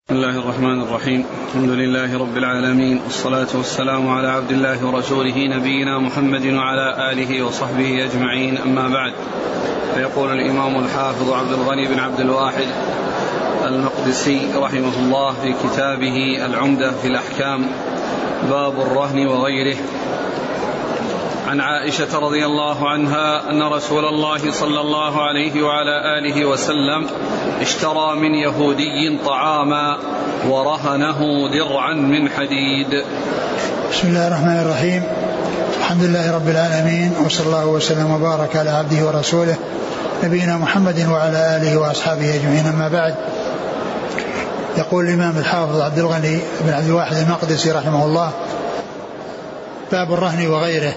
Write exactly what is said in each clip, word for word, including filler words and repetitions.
بسم الله الرحمن الرحيم. الحمد لله رب العالمين، والصلاة والسلام على عبد الله ورسوله نبينا محمد وعلى آله وصحبه أجمعين، أما بعد. فيقول الإمام الحافظ عبد الغني بن عبد الواحد المقدسي رحمه الله في كتابه العمدة في الأحكام: باب الرهن وغيره. عن عائشة رضي الله عنها أن رسول الله صلى الله عليه وعلى آله وسلم اشترى من يهودي طعاما ورهنه درعا من حديد. بسم الله الرحمن الرحيم. الحمد لله رب العالمين، وصلى الله وسلم وبارك على عبده ورسوله نبينا محمد وعلى آله وأصحابه أجمعين، أما بعد. يقول الإمام الحافظ عبد الغني بن عبد الواحد المقدسي رحمه الله: باب الرهن وغيره.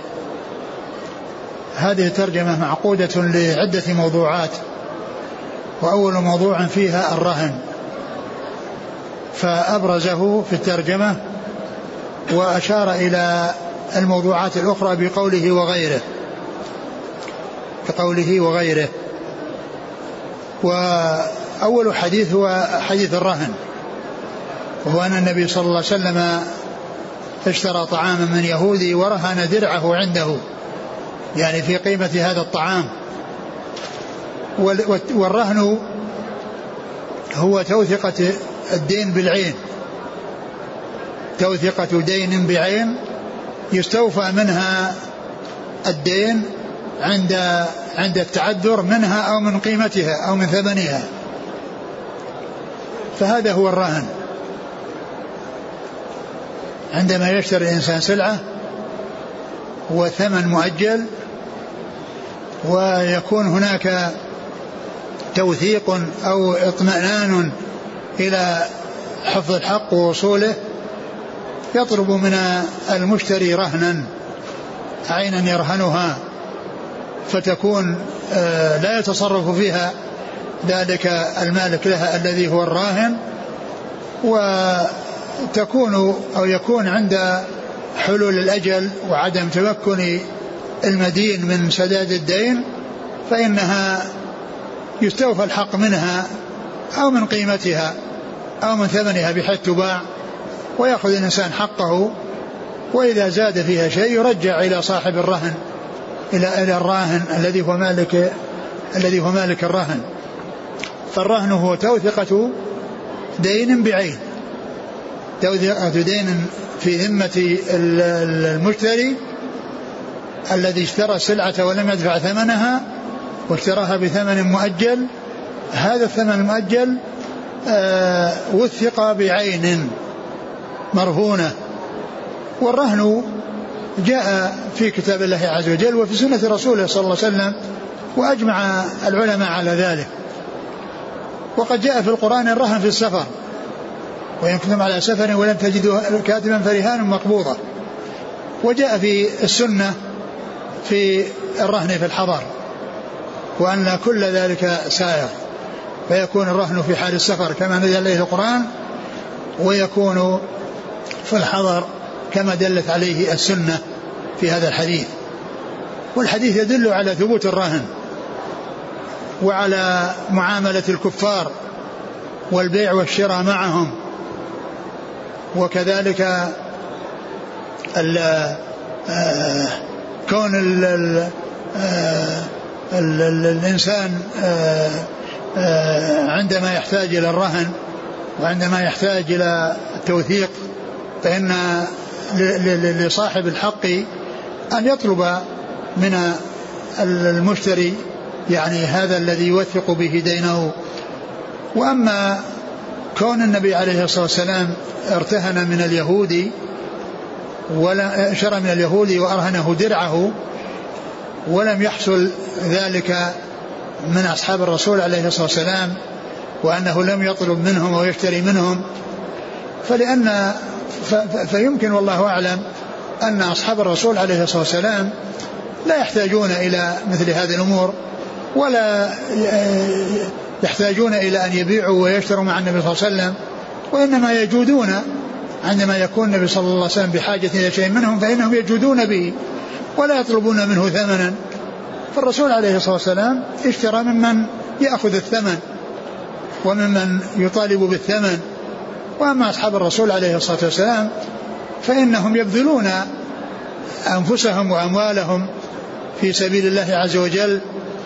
هذه الترجمة معقودة لعدة موضوعات، وأول موضوع فيها الرهن، فأبرزه في الترجمة وأشار إلى الموضوعات الأخرى بقوله وغيره بقوله وغيره وأول حديث هو حديث الرهن، وهو أن النبي صلى الله عليه وسلم اشترى طعاما من يهودي ورهن درعه عنده، يعني في قيمة هذا الطعام. والرهن هو توثقة الدين بالعين، توثقة دين بعين يستوفى منها الدين عند عند التعذر منها أو من قيمتها أو من ثمنها، فهذا هو الرهن. عندما يشتري الإنسان سلعة وثمن مؤجل، ويكون هناك توثيق أو اطمئنان إلى حفظ الحق ووصوله، يطلب من المشتري رهنا، عينا يرهنها، فتكون لا يتصرف فيها ذلك المالك لها الذي هو الراهن، وتكون أو يكون عند حلول الأجل وعدم تمكن المدين من سداد الدين، فإنها يستوفى الحق منها أو من قيمتها أو من ثمنها بحيث تباع، ويأخذ الإنسان حقه، وإذا زاد فيها شيء يرجع إلى صاحب الرهن، إلى إلى الراهن الذي هو مالك الذي هو مالك الرهن. فالرهن هو توثقة دين بعين، توثقة دين في ذمة المشتري الذي اشترى السلعة ولم يدفع ثمنها واشتراها بثمن مؤجل. هذا الثمن المؤجل آه وثق بعين مرهونة. والرهن جاء في كتاب الله عز وجل وفي سنة رسوله صلى الله عليه وسلم، وأجمع العلماء على ذلك. وقد جاء في القرآن الرهن في السفر: وإن كنتم على سفر ولم تجدوا كاتبا فرهان مقبوضة. وجاء في السنة في الرهن في الحضر، وأن كل ذلك سائر، فيكون الرهن في حال السفر كما دل عليه القرآن، ويكون في الحضر كما دلت عليه السنة في هذا الحديث. والحديث يدل على ثبوت الرهن وعلى معاملة الكفار والبيع والشراء معهم، وكذلك ال آه كون ال ال ال ال الإنسان عندما يحتاج إلى الرهن وعندما يحتاج إلى التوثيق، فإن لصاحب الحق أن يطلب من المشتري يعني هذا الذي يوثق به دينه. وأما كون النبي عليه الصلاة والسلام ارتهن من اليهودي ولا شرى من اليهودي وأرهنه درعه، ولم يحصل ذلك من أصحاب الرسول عليه الصلاة والسلام، وأنه لم يطلب منهم ويشتري منهم، فلأن فيمكن والله أعلم أن أصحاب الرسول عليه الصلاة والسلام لا يحتاجون إلى مثل هذه الأمور، ولا يحتاجون إلى أن يبيعوا ويشتروا مع النبي صلى الله عليه وسلم، وإنما يجودون عندما يكون النبي صلى الله عليه وسلم بحاجة إلى شيء منهم، فإنهم يجودون به ولا يطلبون منه ثمنا. فالرسول عليه الصلاة والسلام اشترى ممن يأخذ الثمن وممن يطالب بالثمن، وأما أصحاب الرسول عليه الصلاة والسلام فإنهم يبذلون أنفسهم وأموالهم في سبيل الله عز وجل،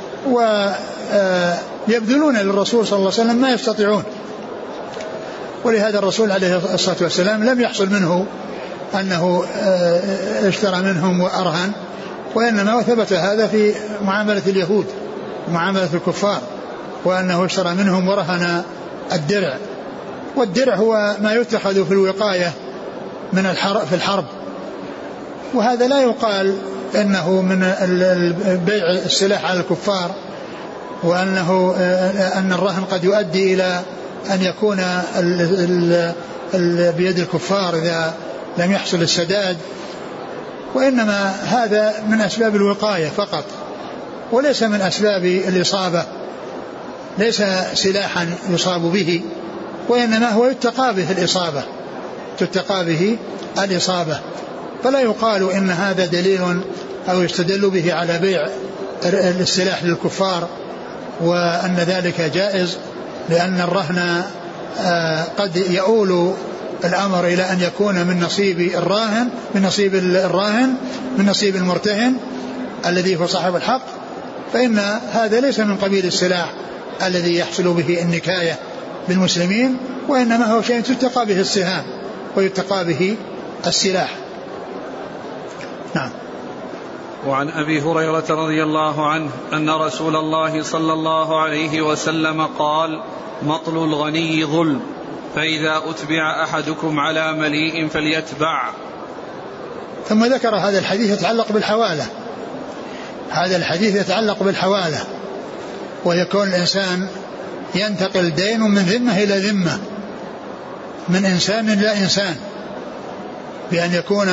ويبذلون للرسول صلى الله عليه وسلم ما يستطيعون. ولهذا الرسول عليه الصلاة والسلام لم يحصل منه أنه اشترى منهم وأرهن، وإنما ثبت هذا في معاملة اليهود ومعاملة الكفار، وأنه اشترى منهم ورهن الدرع. والدرع هو ما يتخذ في الوقاية من الحرب في الحرب، وهذا لا يقال إنه من بيع السلاح على الكفار، وأنه أن الرهن قد يؤدي إلى أن يكون ال ال ال بيد الكفار إذا لم يحصل السداد، وإنما هذا من أسباب الوقاية فقط وليس من أسباب الإصابة، ليس سلاحا يصاب به، وإنما هو يتقى به الإصابة تتقى به الإصابة. فلا يقال إن هذا دليل أو يستدل به على بيع السلاح للكفار وأن ذلك جائز، لأن الرهن قد يؤول الأمر إلى أن يكون من نصيب الراهن من نصيب الراهن من نصيب المرتهن الذي هو صاحب الحق، فإن هذا ليس من قبيل السلاح الذي يحصل به النكاية بالمسلمين، وإنما هو شيء تتقى به السهام ويتقى به السلاح. نعم. وعن أبي هريرة رضي الله عنه أن رسول الله صلى الله عليه وسلم قال: مطل الغني ظلم، فإذا أتبع أحدكم على مليء فليتبع. ثم ذكر هذا الحديث يتعلق بالحوالة. هذا الحديث يتعلق بالحوالة، ويكون الإنسان ينتقل دين من ذمة إلى ذمة، من إنسان إلى إنسان، بأن يكون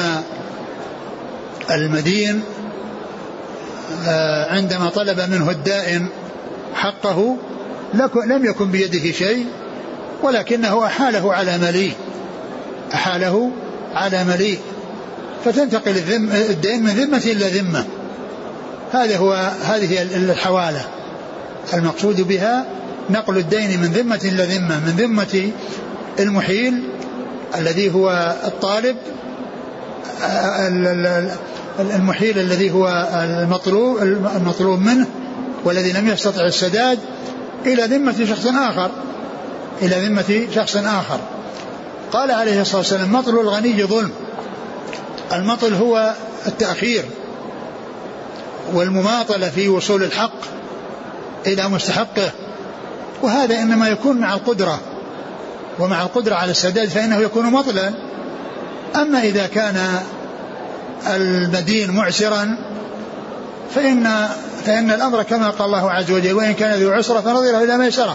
المدين عندما طلب منه الدائن حقه لم يكن بيده شيء، ولكنه أحاله على مليء أحاله على مليء فتنتقل الدين من ذمة إلى ذمة. هذا هو هذه الحوالة، المقصود بها نقل الدين من ذمة إلى ذمة، من ذمة المحيل الذي هو الطالب المحيل الذي هو المطلوب المطلوب منه والذي لم يستطع السداد إلى ذمة شخص آخر إلى ذمة شخص آخر. قال عليه الصلاة والسلام: مطل الغني ظلم. المطل هو التأخير والمماطلة في وصول الحق إلى مستحقه، وهذا إنما يكون مع القدرة، ومع القدرة على السداد فإنه يكون مطلا. أما إذا كان المدين معسرا فإن, فإن الأمر كما قال الله عز وجل: وإن كان ذو عسرة فنظره إلى ميسرة.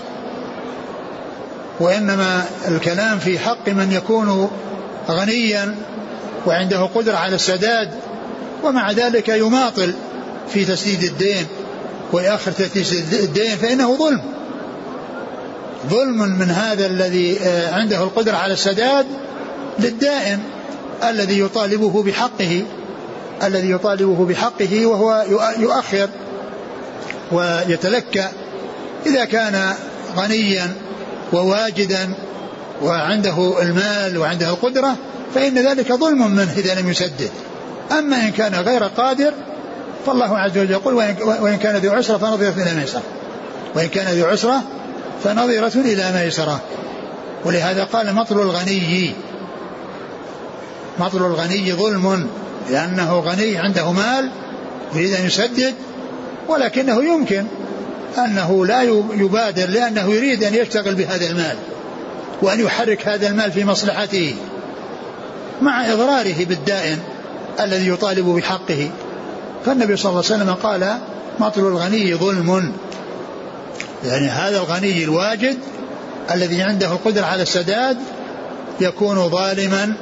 وإنما الكلام في حق من يكون غنيا وعنده قدرة على السداد ومع ذلك يماطل في تسديد الدين ويأخر تسديد الدين، فإنه ظلم ظلم من هذا الذي عنده القدرة على السداد للدائن الذي يطالبه بحقه الذي يطالبه بحقه وهو يؤخر ويتلكأ. إذا كان غنيا وواجدا وعنده المال وعنده القدرة فإن ذلك ظلم منه إذا لم يسدد. أما إن كان غير قادر فالله عز وجل يقول: وإن كان ذو عسرة فنظرة إلى ميسرة وإن كان ذو عسرة فنظرة إلى ميسرة. ولهذا قال: مطل الغني مطل الغني ظلم، لأنه غني عنده مال يريد أن يسدد، ولكنه يمكن أنه لا يبادر لأنه يريد أن يشتغل بهذا المال وأن يحرك هذا المال في مصلحته مع إضراره بالدائن الذي يطالب بحقه. فالنبي صلى الله عليه وسلم قال: مطل الغني ظلم، يعني هذا الغني الواجد الذي عنده القدرة على السداد يكون ظالما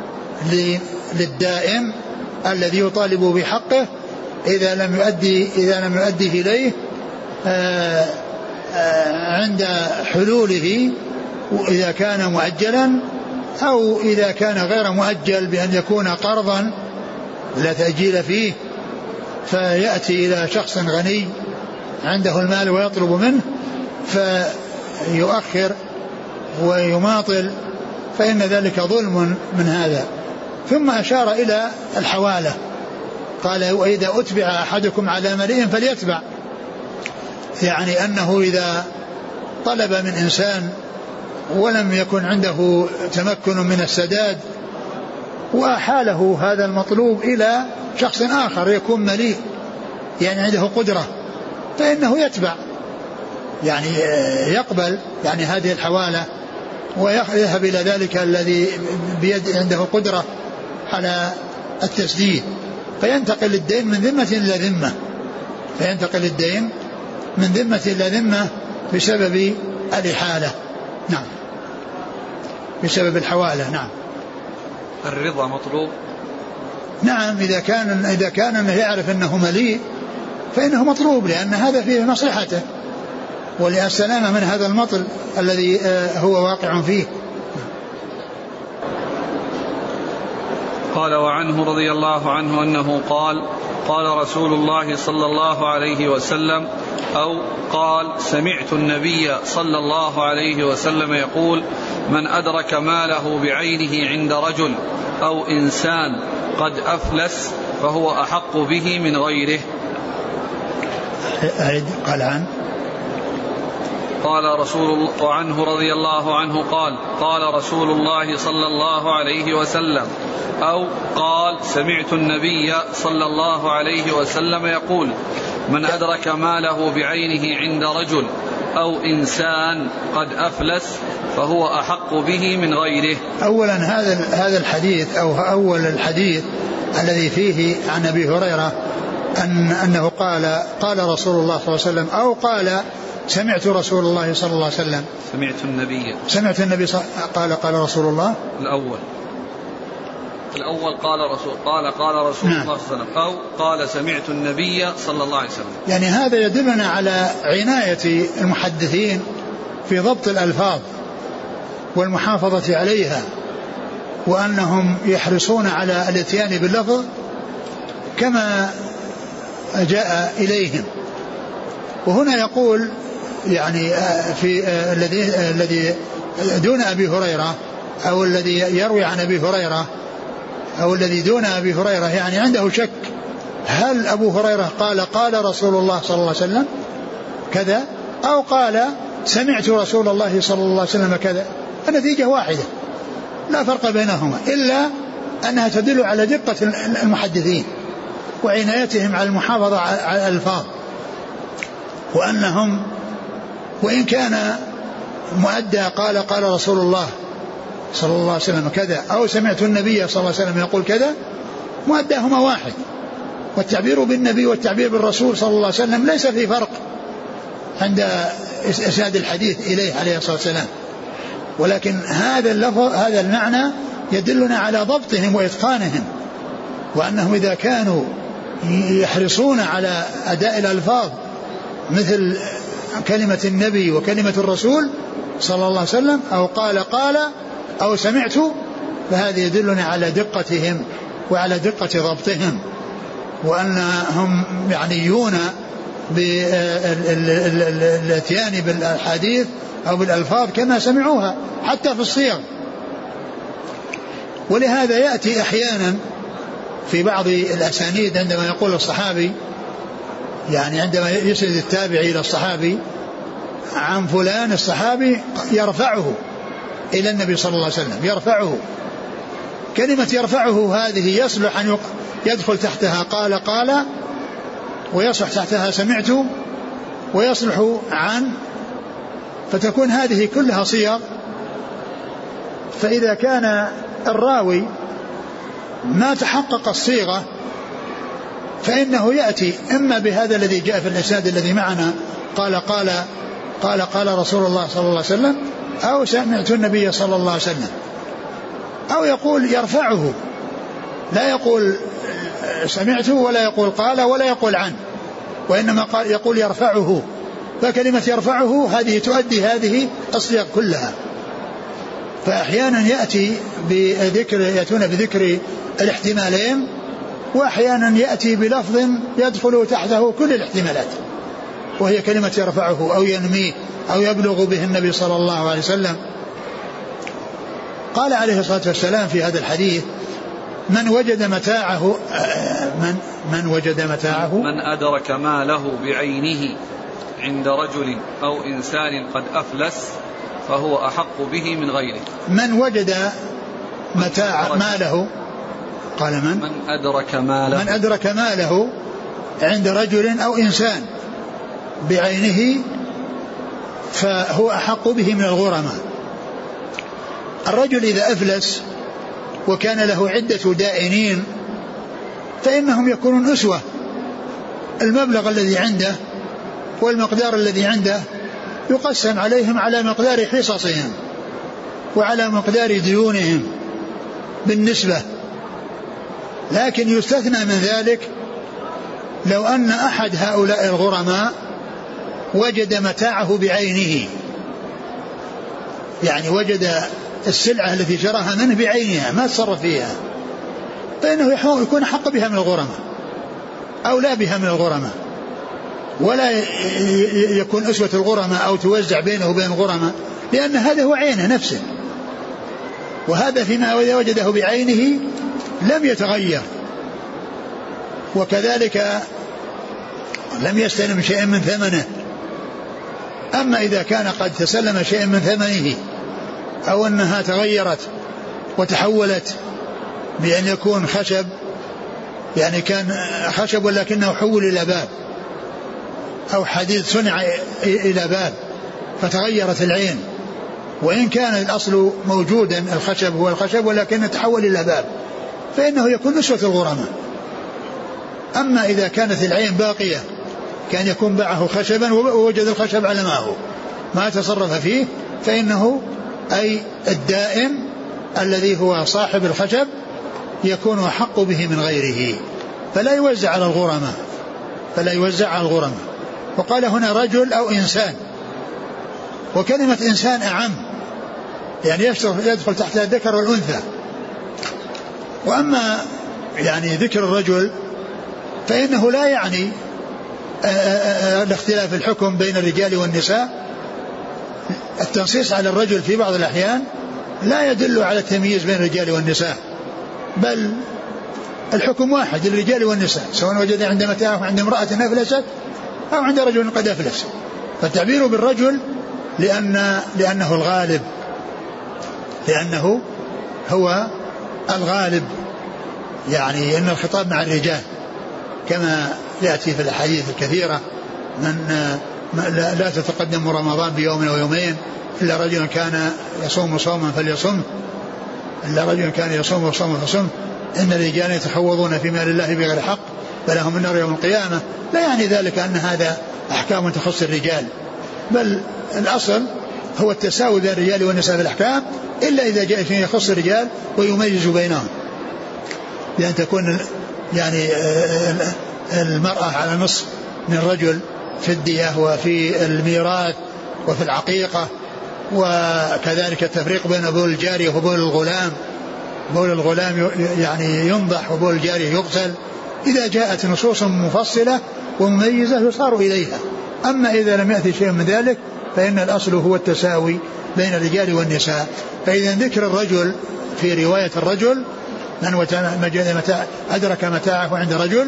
للدائن الذي يطالب بحقه إذا لم يؤدي إذا لم يؤديه إليه آآ آآ عند حلوله، إذا كان مؤجلا أو إذا كان غير مؤجل بأن يكون قرضا لا تأجيل فيه، فيأتي إلى شخص غني عنده المال ويطلب منه فيؤخر ويماطل فإن ذلك ظلم من هذا. ثم أشار إلى الحوالة، قال وإذا أتبع أحدكم على مليء فليتبع، يعني أنه إذا طلب من إنسان ولم يكن عنده تمكن من السداد وأحاله هذا المطلوب إلى شخص آخر يكون مليء يعني عنده قدرة، فإنه يتبع، يعني يقبل يعني هذه الحوالة ويذهب إلى ذلك الذي بيد عنده قدرة على التسديد، فينتقل الدين من ذمة إلى ذمة، فينتقل الدين من ذمة إلى ذمة بسبب الإحالة. نعم، بسبب الحوالة. نعم. الرضا مطلوب. نعم، إذا كان إذا كان يعرف أنه مليء فإنه مطلوب، لأن هذا فيه مصلحته وللسلامة من هذا المطل الذي هو واقع فيه. قال وعنه رضي الله عنه أنه قال قال رسول الله صلى الله عليه وسلم أو قال سمعت النبي صلى الله عليه وسلم يقول من أدرك ماله بعينه عند رجل أو إنسان قد أفلس فهو أحق به من غيره. قال عن قال رسول الله وعنه رضي الله عنه قال قال رسول الله صلى الله عليه وسلم أو قال سمعت النبي صلى الله عليه وسلم يقول من أدرك ماله بعينه عند رجل أو إنسان قد أفلس فهو أحق به من غيره. أولا هذا هذا الحديث أو أول الحديث الذي فيه عن أبي هريرة أن أنه قال قال رسول الله صلى الله عليه وسلم أو قال سمعت رسول الله صلى الله عليه وسلم سمعت النبي سمعت النبي قال قال رسول الله الأول الأول قال رسول قال قال رسول نعم. الله صلى الله عليه وسلم أو قال سمعت النبي صلى الله عليه وسلم. يعني هذا يدلنا على عناية المحدثين في ضبط الألفاظ والمحافظة عليها، وأنهم يحرصون على الاتيان باللفظ كما جاء إليهم. وهنا يقول يعني في الذي الذي دون أبي هريرة أو الذي يروي عن أبي هريرة أو الذي دون أبي هريرة يعني عنده شك هل أبو هريرة قال قال رسول الله صلى الله عليه وسلم كذا أو قال سمعت رسول الله صلى الله عليه وسلم كذا. النتيجة واحدة لا فرق بينهما، إلا أنها تدل على دقة المحدثين وعنايتهم على المحافظة على الألفاظ، وأنهم وإن كان مؤدى قال قال رسول الله صلى الله عليه وسلم كذا أو سمعت النبي صلى الله عليه وسلم يقول كذا، مؤداهما واحد، والتعبير بالنبي والتعبير بالرسول صلى الله عليه وسلم ليس في فرق عند إسناد الحديث إليه عليه الصلاة والسلام، ولكن هذا اللفظ هذا المعنى يدلنا على ضبطهم وإتقانهم، وأنهم إذا كانوا يحرصون على أداء الألفاظ مثل كلمة النبي وكلمة الرسول صلى الله عليه وسلم أو قال قال أو سمعت، فهذا يدلنا على دقتهم وعلى دقة ضبطهم، وأنهم يعنيون بالاتيان بالحديث أو بالألفاظ كما سمعوها حتى في الصيغ. ولهذا يأتي أحيانا في بعض الأسانيد عندما يقول الصحابي يعني عندما يسند التابعي إلى الصحابي عن فلان الصحابي يرفعه إلى النبي صلى الله عليه وسلم، يرفعه. كلمة يرفعه هذه يصلح أن يدخل تحتها قال قال، ويصلح تحتها سمعت، ويصلح عن، فتكون هذه كلها صيغ. فإذا كان الراوي ما تحقق الصيغة فإنه يأتي إما بهذا الذي جاء في الإسناد الذي معنا قال قال قال قال رسول الله صلى الله عليه وسلم أو سمعت النبي صلى الله عليه وسلم، أو يقول يرفعه، لا يقول سمعته ولا يقول قال ولا يقول عن، وإنما قال يقول يرفعه. فكلمة يرفعه هذه تؤدي هذه الصيغ كلها. فأحيانا يأتي بذكر يأتون بذكر الاحتمالين، وأحيانا يأتي بلفظ يدخل تحته كل الاحتمالات، وهي كلمة يرفعه أو ينميه أو يبلغ به النبي صلى الله عليه وسلم. قال عليه الصلاة والسلام في هذا الحديث: من وجد متاعه من, من وجد متاعه من أدرك ماله بعينه عند رجل أو إنسان قد أفلس فهو أحق به من غيره. من وجد متاع ماله، قال من من أدرك ماله من أدرك ماله عند رجل أو إنسان بعينه فهو أحق به من الغرماء. الرجل إذا أفلس وكان له عدة دائنين فإنهم يكونون أسوة، المبلغ الذي عنده والمقدار الذي عنده يقسم عليهم على مقدار حصصهم وعلى مقدار ديونهم بالنسبة. لكن يستثنى من ذلك لو أن أحد هؤلاء الغرماء وجد متاعه بعينه، يعني وجد السلعة التي شراها منه بعينها ما تصرف فيها، فإنه يكون حق بها من الغرماء أو لا بها من الغرماء، ولا يكون أسوة الغرماء أو توزع بينه وبين الغرماء، لأن هذا هو عينه نفسه، وهذا فيما وجده بعينه لم يتغير. وكذلك لم يستلم شيئا من ثمنه. أما إذا كان قد تسلم شيئا من ثمنه أو أنها تغيرت وتحولت بأن يكون خشب، يعني كان خشب ولكنه حول إلى باب، أو حديد صنع إلى باب فتغيرت العين، وإن كان الأصل موجودا الخشب هو الخشب ولكنه تحول إلى باب، فإنه يكون نسوة الغرماء. أما إذا كانت العين باقية كان يكون باعه خشبا ووجد الخشب على ما هو ما تصرف فيه، فإنه أي الدائن الذي هو صاحب الخشب يكون أحق به من غيره، فلا يوزع على الغرماء فلا يوزع على الغرماء. وقال هنا رجل أو إنسان، وكلمة إنسان أعم، يعني يدخل تحت الذكر والأنثى. وأما يعني ذكر الرجل فإنه لا يعني الاختلاف الحكم بين الرجال والنساء. التنصيص على الرجل في بعض الأحيان لا يدل على التمييز بين الرجال والنساء، بل الحكم واحد للرجال والنساء، سواء وجد عند متاعه عند امرأة أفلست أو عند رجل قد أفلس. فالتعبير بالرجل لأن لأنه الغالب، لأنه هو الغالب، يعني أن الخطاب مع الرجال كما يأتي في الأحاديث الكثيرة: من لا تتقدم رمضان بيوم أو يومين إلا رجل كان يصوم صوما فليصم إلا رجل كان يصوم صوما فصم إن الرجال يتحوضون في مال الله بغير حق فلهم النار يوم القيامة. لا يعني ذلك أن هذا أحكام تخص الرجال، بل الأصل هو التساوي بين الرجال والنساء في الأحكام، إلا إذا جاء شيء يخص الرجال ويميز بينهم، بأن تكون يعني المرأة على نصف من الرجل في الدية وفي الميراث وفي العقيقة، وكذلك التفريق بين بول الجارية وبول الغلام، بول الغلام يعني ينضح وبول الجارية يغسل. إذا جاءت نصوص مفصلة ومميزة يصار إليها. أما إذا لم يأتي شيء من ذلك فإن الأصل هو التساوي بين الرجال والنساء. فإذا ذكر الرجل في رواية الرجل من أدرك متاعه عند رجل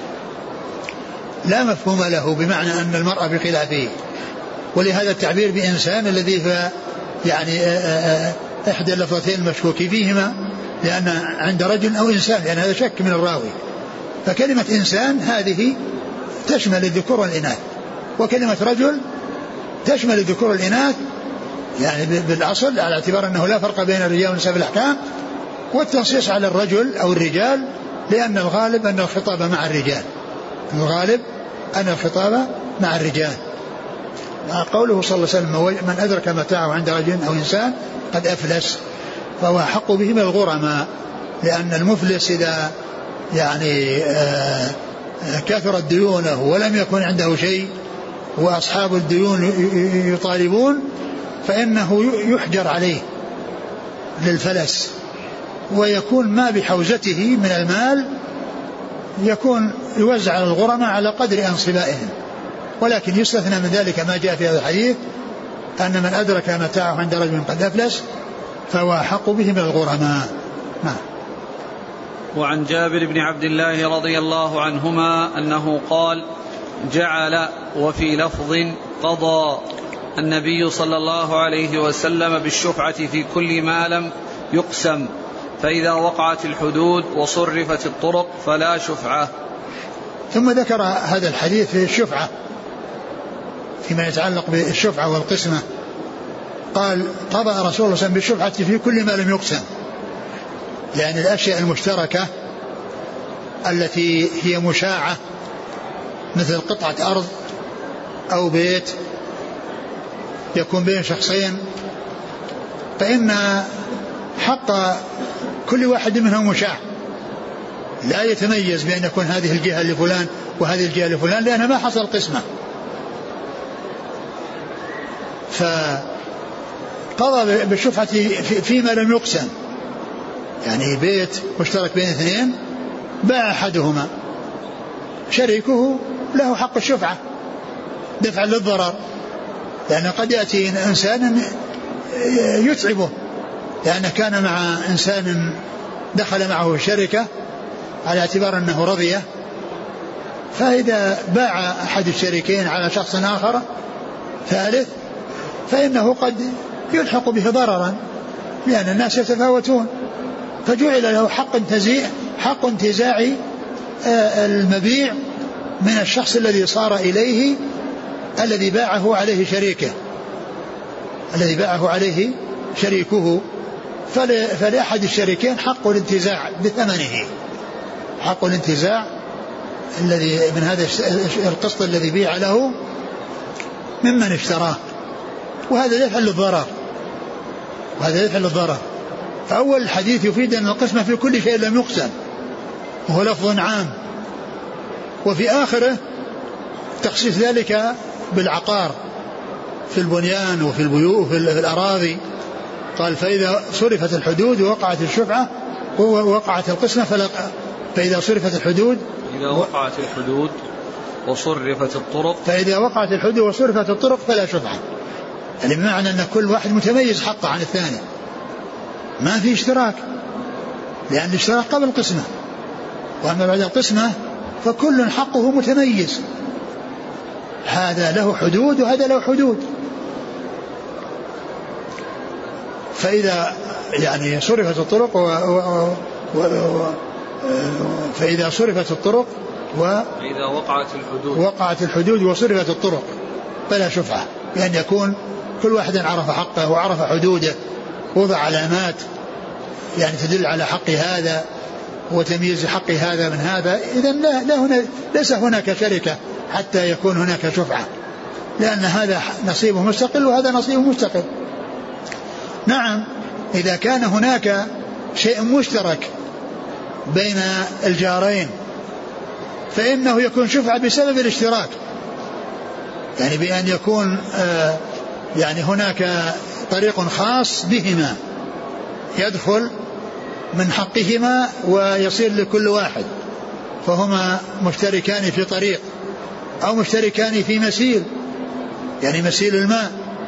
لا مفهوم له، بمعنى أن المرأة بخلافه. ولهذا التعبير بإنسان الذي هو يعني إحدى اللفظتين المشكوك فيهما، لأن عند رجل أو إنسان، يعني هذا شك من الراوي. فكلمة إنسان هذه تشمل الذكور والإناث، وكلمة رجل تشمل الذكور والإناث، يعني بالأصل على اعتبار أنه لا فرق بين الرجال والنساء في الأحكام، والتنصيص على الرجل أو الرجال لأن الغالب أن الخطاب مع الرجال، الغالب أن الخطاب مع الرجال. قوله صلى الله عليه وسلم: من أدرك متاعه عند رجل أو إنسان قد أفلس فهو حق به من الغرماء، لأن المفلس إذا يعني كثرت ديونه ولم يكن عنده شيء وأصحاب الديون يطالبون فإنه يحجر عليه للفلس، ويكون ما بحوزته من المال يكون يوزع على الغرماء على قدر أنصبائهم. ولكن يستثنى من ذلك ما جاء في هذا الحديث أن من أدرك متاعه عند رجل قد أفلس فهو أحق به من الغرماء. نعم. وعن جابر بن عبد الله رضي الله عنهما أنه قال: جعل وفي لفظ قضى النبي صلى الله عليه وسلم بالشفعة في كل ما لم يقسم، فإذا وقعت الحدود وصرفت الطرق فلا شفعة. ثم ذكر هذا الحديث في الشفعة فيما يتعلق بالشفعة والقسمة، قال: قضى رسول الله صلى الله عليه وسلم بالشفعة في كل ما لم يقسم، لأن الأشياء المشتركة التي هي مشاعة مثل قطعة أرض أو بيت يكون بين شخصين، فإن حق كل واحد منهم مشاع، لا يتميز بأن يكون هذه الجهة لفلان وهذه الجهة لفلان، لأنها ما حصل قسمة. فقضى بالشفعة فيما لم يقسم، يعني بيت مشترك بين اثنين باع أحدهما، شريكه له حق الشفعة دفعا للضرر، لأن قد يأتي إنسان يتعبه، لأنه كان مع إنسان دخل معه الشركة على اعتبار أنه رضيه، فإذا باع أحد الشريكين على شخص آخر ثالث فإنه قد يلحق به ضررا، لأن الناس يتفاوتون، فجعل له حق انتزاع حق انتزاع المبيع من الشخص الذي صار إليه الذي باعه عليه شريكه الذي باعه عليه شريكه فلأحد الشريكين حق الانتزاع بثمنه، حق الانتزاع الذي من هذا القسط الذي بيع له ممن اشتراه، وهذا يفعل الضرر وهذا يفعل الضرر. فأول الحديث يفيد أن القسمة في كل شيء لم يقسم، وهو لفظ عام، وفي آخره تخصيص ذلك بالعقار في البنيان وفي البيوت وفي الأراضي. قال: فإذا صرفت الحدود ووقعت الشفعة ووقعت القسمة فلا، فإذا صرفت الحدود إذا وقعت الحدود وصرفت الطرق فإذا وقعت الحدود وصرفت الطرق فلا شفعة، يعني بمعنى أن كل واحد متميز حقه عن الثاني، ما في اشتراك، لأن الاشتراك قبل القسمة، وأما بعد القسمة فكل حقه متميز، هذا له حدود وهذا له حدود. فإذا يعني صرفت الطرق و... و... و... و... فإذا صرفت الطرق و... فإذا وقعت الحدود وقعت الحدود وصرفت الطرق فلا شفعة، بأن يكون كل واحد عرف حقه وعرف حدوده، وضع علامات يعني تدل على حق هذا وتمييز حق هذا من هذا، إذن لا, لا هنا ليس هناك شركة حتى يكون هناك شفعة، لأن هذا نصيبه مستقل وهذا نصيبه مستقل. نعم، إذا كان هناك شيء مشترك بين الجارين فإنه يكون شفعة بسبب الاشتراك، يعني بأن يكون آه يعني هناك طريق خاص بهما يدخل من حقهما ويصير لكل واحد، فهما مشتركان في طريق أو مشتركان في مسيل، يعني مسيل الماء،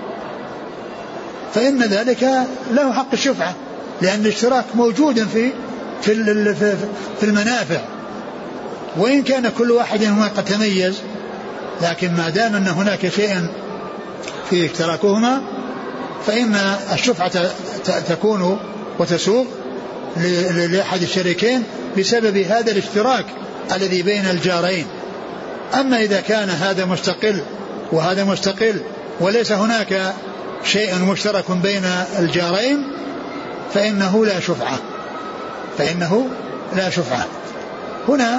فإن ذلك له حق الشفعة، لأن الاشتراك موجود في في في المنافع، وإن كان كل واحد منهما قد تميز، لكن ما دام أن هناك شيء في اشتراكهما فإن الشفعة تكون وتسوق لأحد الشريكين بسبب هذا الاشتراك الذي بين الجارين. أما إذا كان هذا مستقل وهذا مستقل وليس هناك شيء مشترك بين الجارين فإنه لا شفعة فإنه لا شفعة. هنا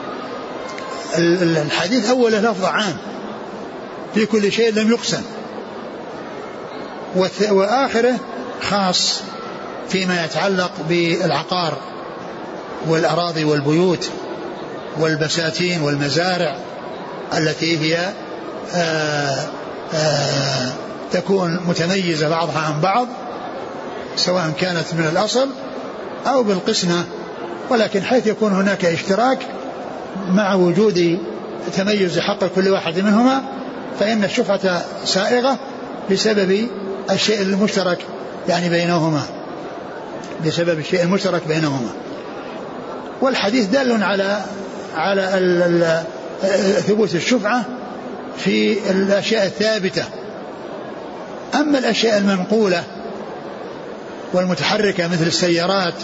الحديث أوله لفظ عام في كل شيء لم يقسم، وآخره خاص فيما يتعلق بالعقار والأراضي والبيوت والبساتين والمزارع التي هي آآ آآ تكون متميزة بعضها عن بعض، سواء كانت من الأصل أو بالقسمة، ولكن حيث يكون هناك اشتراك مع وجود تميز حق كل واحد منهما فإن الشفعة سائغة بسبب الشيء المشترك يعني بينهما. بسبب الشيء المشترك بينهما. والحديث دال على على ثبوت الشفعة في الأشياء الثابتة. أما الأشياء المنقولة والمتحركة مثل السيارات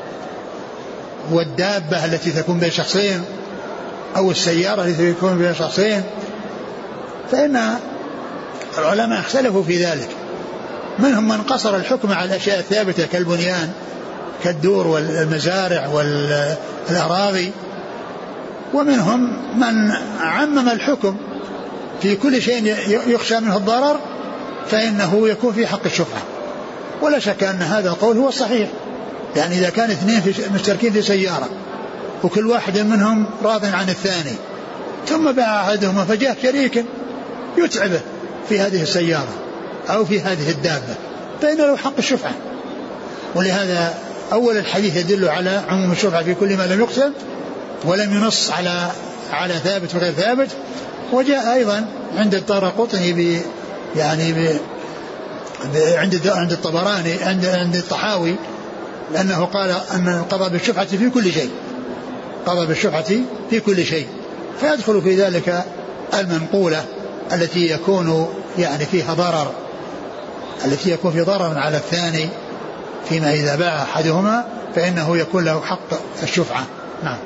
والدابة التي تكون بين شخصين أو السيارة التي تكون بين شخصين فإن العلماء اختلفوا في ذلك. منهم من قصر الحكم على الأشياء الثابتة كالبنيان كالدور والمزارع والأراضي، ومنهم من عمم الحكم في كل شيء يخشى منه الضرر فإنه يكون في حق الشفعة. ولا شك أن هذا القول هو الصحيح. يعني إذا كان اثنين مشتركين في سيارة وكل واحد منهم راض عن الثاني ثم باع أحدهما فجاء شريك يتعبه في هذه السيارة أو في هذه الدابة فإن له حق الشفعة. ولهذا أول الحديث يدل على عموم الشفعة في كل ما لم يقسم ولم ينص على على ثابت وغير ثابت. وجاء أيضا عند الدارقطني ب يعني ب عند عند الطبراني عند عند الطحاوي لأنه قال أن قضى بالشفعة في كل شيء، قضى بالشفعة في كل شيء، فيدخل في ذلك المنقولة التي يكون يعني فيها ضرر، التي يكون في ضرر على الثاني فيما إذا باع أحدهما فإنه يكون له حق الشفعة. نعم.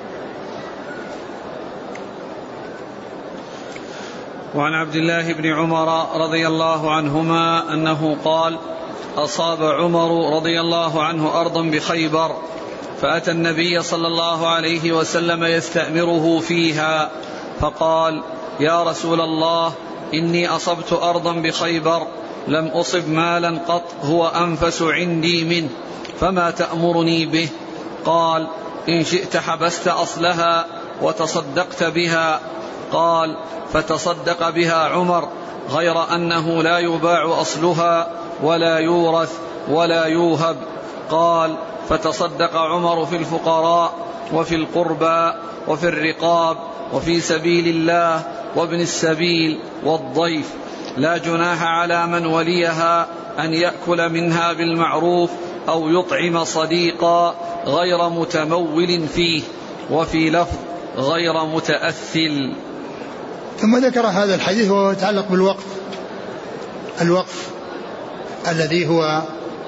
وعن عبد الله بن عمر رضي الله عنهما أنه قال: أصاب عمر رضي الله عنه أرضا بخيبر فأتى النبي صلى الله عليه وسلم يستأمره فيها فقال: يا رسول الله، إني أصبت أرضا بخيبر لم أصب مالا قط هو أنفس عندي منه، فما تأمرني به؟ قال: إن شئت حبست أصلها وتصدقت بها. قال: فتصدق بها عمر، غير أنه لا يباع أصلها ولا يورث ولا يوهب. قال: فتصدق عمر في الفقراء وفي القربى وفي الرقاب وفي سبيل الله وابن السبيل والضيف، لا جناح على من وليها أن يأكل منها بالمعروف أو يطعم صديقا غير متمول فيه، وفي لفظ غير متأثل. ثم ذكر هذا الحديث وهو يتعلق بالوقف، الوقف الذي هو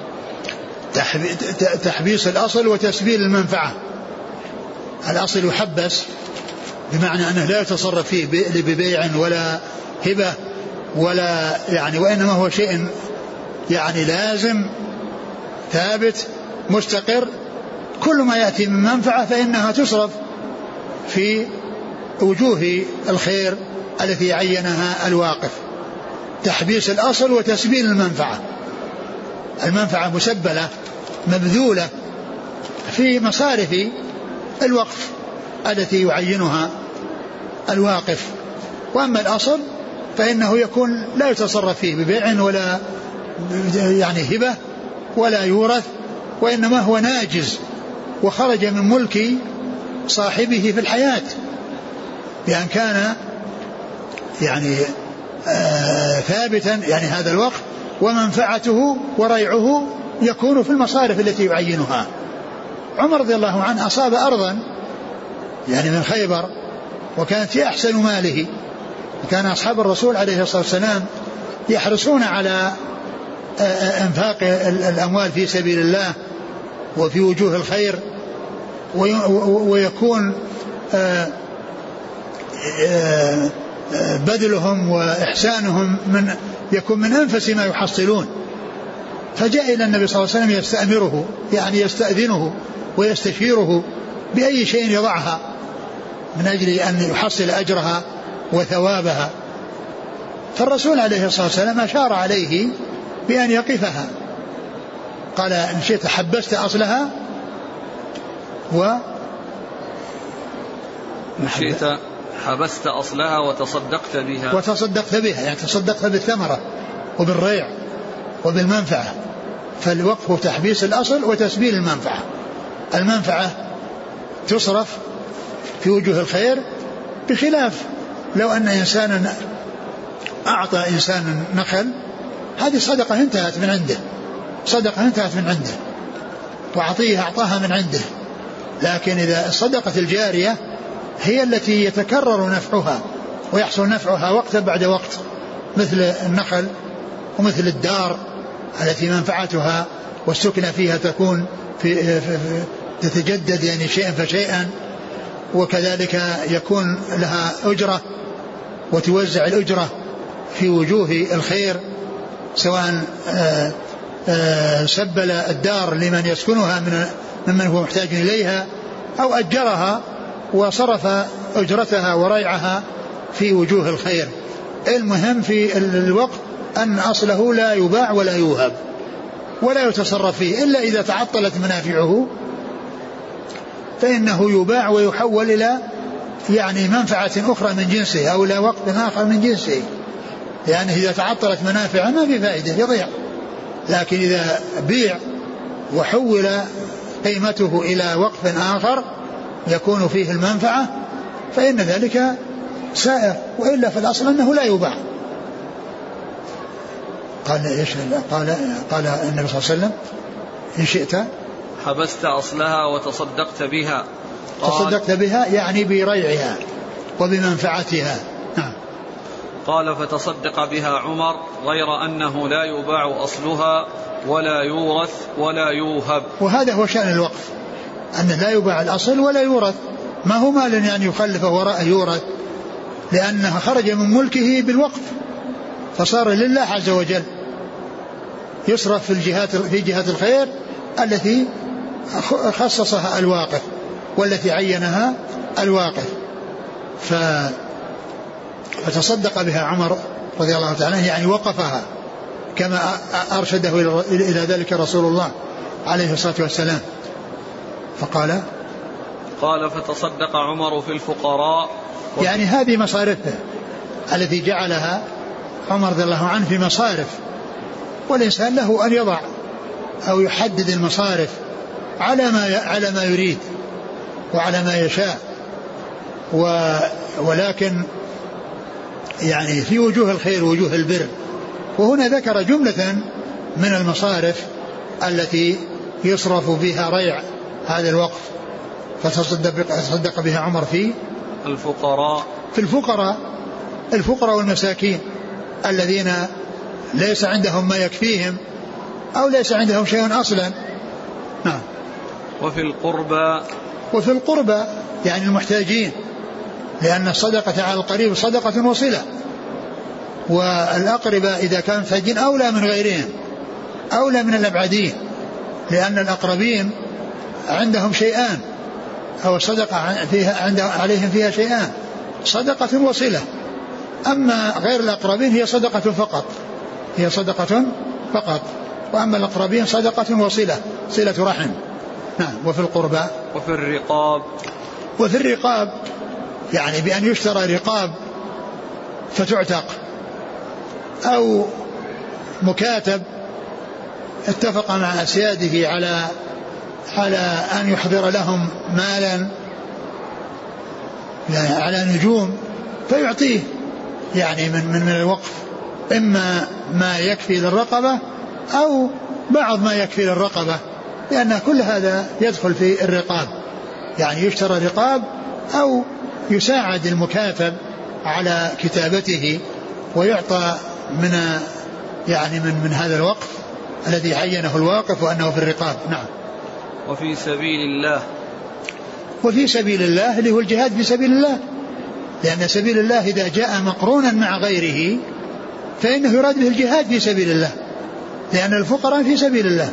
تحبيس الأصل وتسبيل المنفعة. الأصل يحبس بمعنى أنه لا يتصرف فيه ببيع ولا هبة ولا يعني، وإنما هو شيء يعني لازم ثابت مستقر. كل ما يأتي من منفعة فإنها تصرف في وجوه الخير التي عينها الواقف. تحبيس الأصل وتسبيل المنفعة، المنفعة مسبلة مبذولة في مصارف الوقف التي يعينها الواقف. وأما الأصل فإنه يكون لا يتصرف فيه ببيع ولا يعني هبة ولا يورث، وإنما هو ناجز وخرج من ملك صاحبه في الحياة، بأن كان يعني آه ثابتا يعني هذا الوقف، ومنفعته وريعه يكون في المصارف التي يعينها. عمر رضي الله عنه أصاب أرضا يعني من خيبر وكانت هي أحسن ماله، وكان أصحاب الرسول عليه الصلاة والسلام يحرصون على انفاق الأموال في سبيل الله وفي وجوه الخير، ويكون بذلهم وإحسانهم من يكون من أنفس ما يحصلون. فجاء إلى النبي صلى الله عليه وسلم يستأمره يعني يستأذنه ويستشيره بأي شيء يضعها من أجل أن يحصل أجرها وثوابها. فالرسول عليه الصلاة والسلام أشار عليه بأن يقفها، قال: إن شئت حبست أصلها و إن شئت حبست أصلها وتصدقت بها، وتصدقت بها يعني تصدقت بالثمرة وبالريع وبالمنفعة. فالوقف هو تحبيس الأصل وتسبيل المنفعة. المنفعة تصرف في وجوه الخير، بخلاف لو أن إنسانا أعطى إنسانا نخل، هذه صدقة انتهت من عنده، صدقة انتهت من عنده. وعطيها أعطاها من عنده. لكن إذا الصدقة الجارية هي التي يتكرر نفعها ويحصل نفعها وقتا بعد وقت، مثل النخل ومثل الدار التي منفعتها والسكنة فيها تكون في في في تتجدد يعني شيئا فشيئا، وكذلك يكون لها أجرة وتوزع الأجرة في وجوه الخير، سواء آآ آآ سبل الدار لمن يسكنها من ممن هو محتاج إليها أو أجرها وصرف أجرتها وريعها في وجوه الخير. المهم في الوقت أن أصله لا يباع ولا يوهب ولا يتصرف فيه إلا إذا تعطلت منافعه، فإنه يباع ويحول إلى يعني منفعة أخرى من جنسه أو إلى وقت آخر من جنسه، لأنه إذا تعطلت منافعه ما في فائدة يضيع. لكن إذا بيع وحول قيمته إلى وقت آخر يكون فيه المنفعة فإن ذلك سائر، وإلا في الأصل أنه لا يباع. قال إيش؟ قال قال النبي صلى الله عليه وسلم إن شئت حبست أصلها وتصدقت بها. تصدقت بها يعني بريعها وبمنفعتها. نعم. قال فتصدق بها عمر غير أنه لا يباع أصلها ولا يورث ولا يوهب. وهذا هو شأن الوقف، أنه لا يباع الأصل ولا يورث، ما هو مال يعني يخلفه وراء يورث، لأنه خرج من ملكه بالوقف فصار لله عز وجل، يصرف في الجهات في جهة الخير التي خصصها الواقف والتي عينها الواقف. ف فتصدق بها عمر رضي الله تعالى عنه يعني وقفها كما أرشده إلى ذلك رسول الله عليه الصلاة والسلام. فقال قال فتصدق عمر في الفقراء يعني هذه مصارفه التي جعلها عمر رضي الله عنه في مصارف، والإنسان له أن يضع أو يحدد المصارف على ما على ما يريد وعلى ما يشاء، و ولكن يعني في وجوه الخير ووجوه البر. وهنا ذكر جملة من المصارف التي يصرف بها ريع هذا الوقف، فتصدق بها عمر في الفقراء في الفقراء الفقراء والمساكين الذين ليس عندهم ما يكفيهم أو ليس عندهم شيء أصلا. نعم. وفي القربى وفي القربى يعني المحتاجين، لأن الصدقة على القريب صدقة وصلة، والأقربى إذا كانوا محتاجين أولى من غيرهم أولى من الأبعدين، لأن الأقربين عندهم شيئان أو الصدقة فيها عند عليهم فيها شيئان، صدقة وصلة. أما غير الأقربين هي صدقة فقط هي صدقة فقط وأما الأقربين صدقة وصلة صلة رحم. نعم. وفي القربى وفي الرقاب وفي الرقاب يعني بأن يشترى رقاب فتعتق، أو مكاتب اتفق مع أسياده على على أن يحضر لهم مالا يعني على نجوم فيعطيه يعني من من من الوقف، إما ما يكفي للرقبة أو بعض ما يكفي للرقبة، لأن كل هذا يدخل في الرقاب، يعني يشترى رقاب أو يساعد المكاتب على كتابته ويعطى من يعني من من هذا الوقف الذي عينه الواقف وأنه في الرقاب. نعم. وفي سبيل الله وفي سبيل الله اللي هو الجهاد في سبيل الله، لأن سبيل الله إذا جاء مقرونا مع غيره فإنه يراد به الجهاد في سبيل الله، لأن الفقراء في سبيل الله،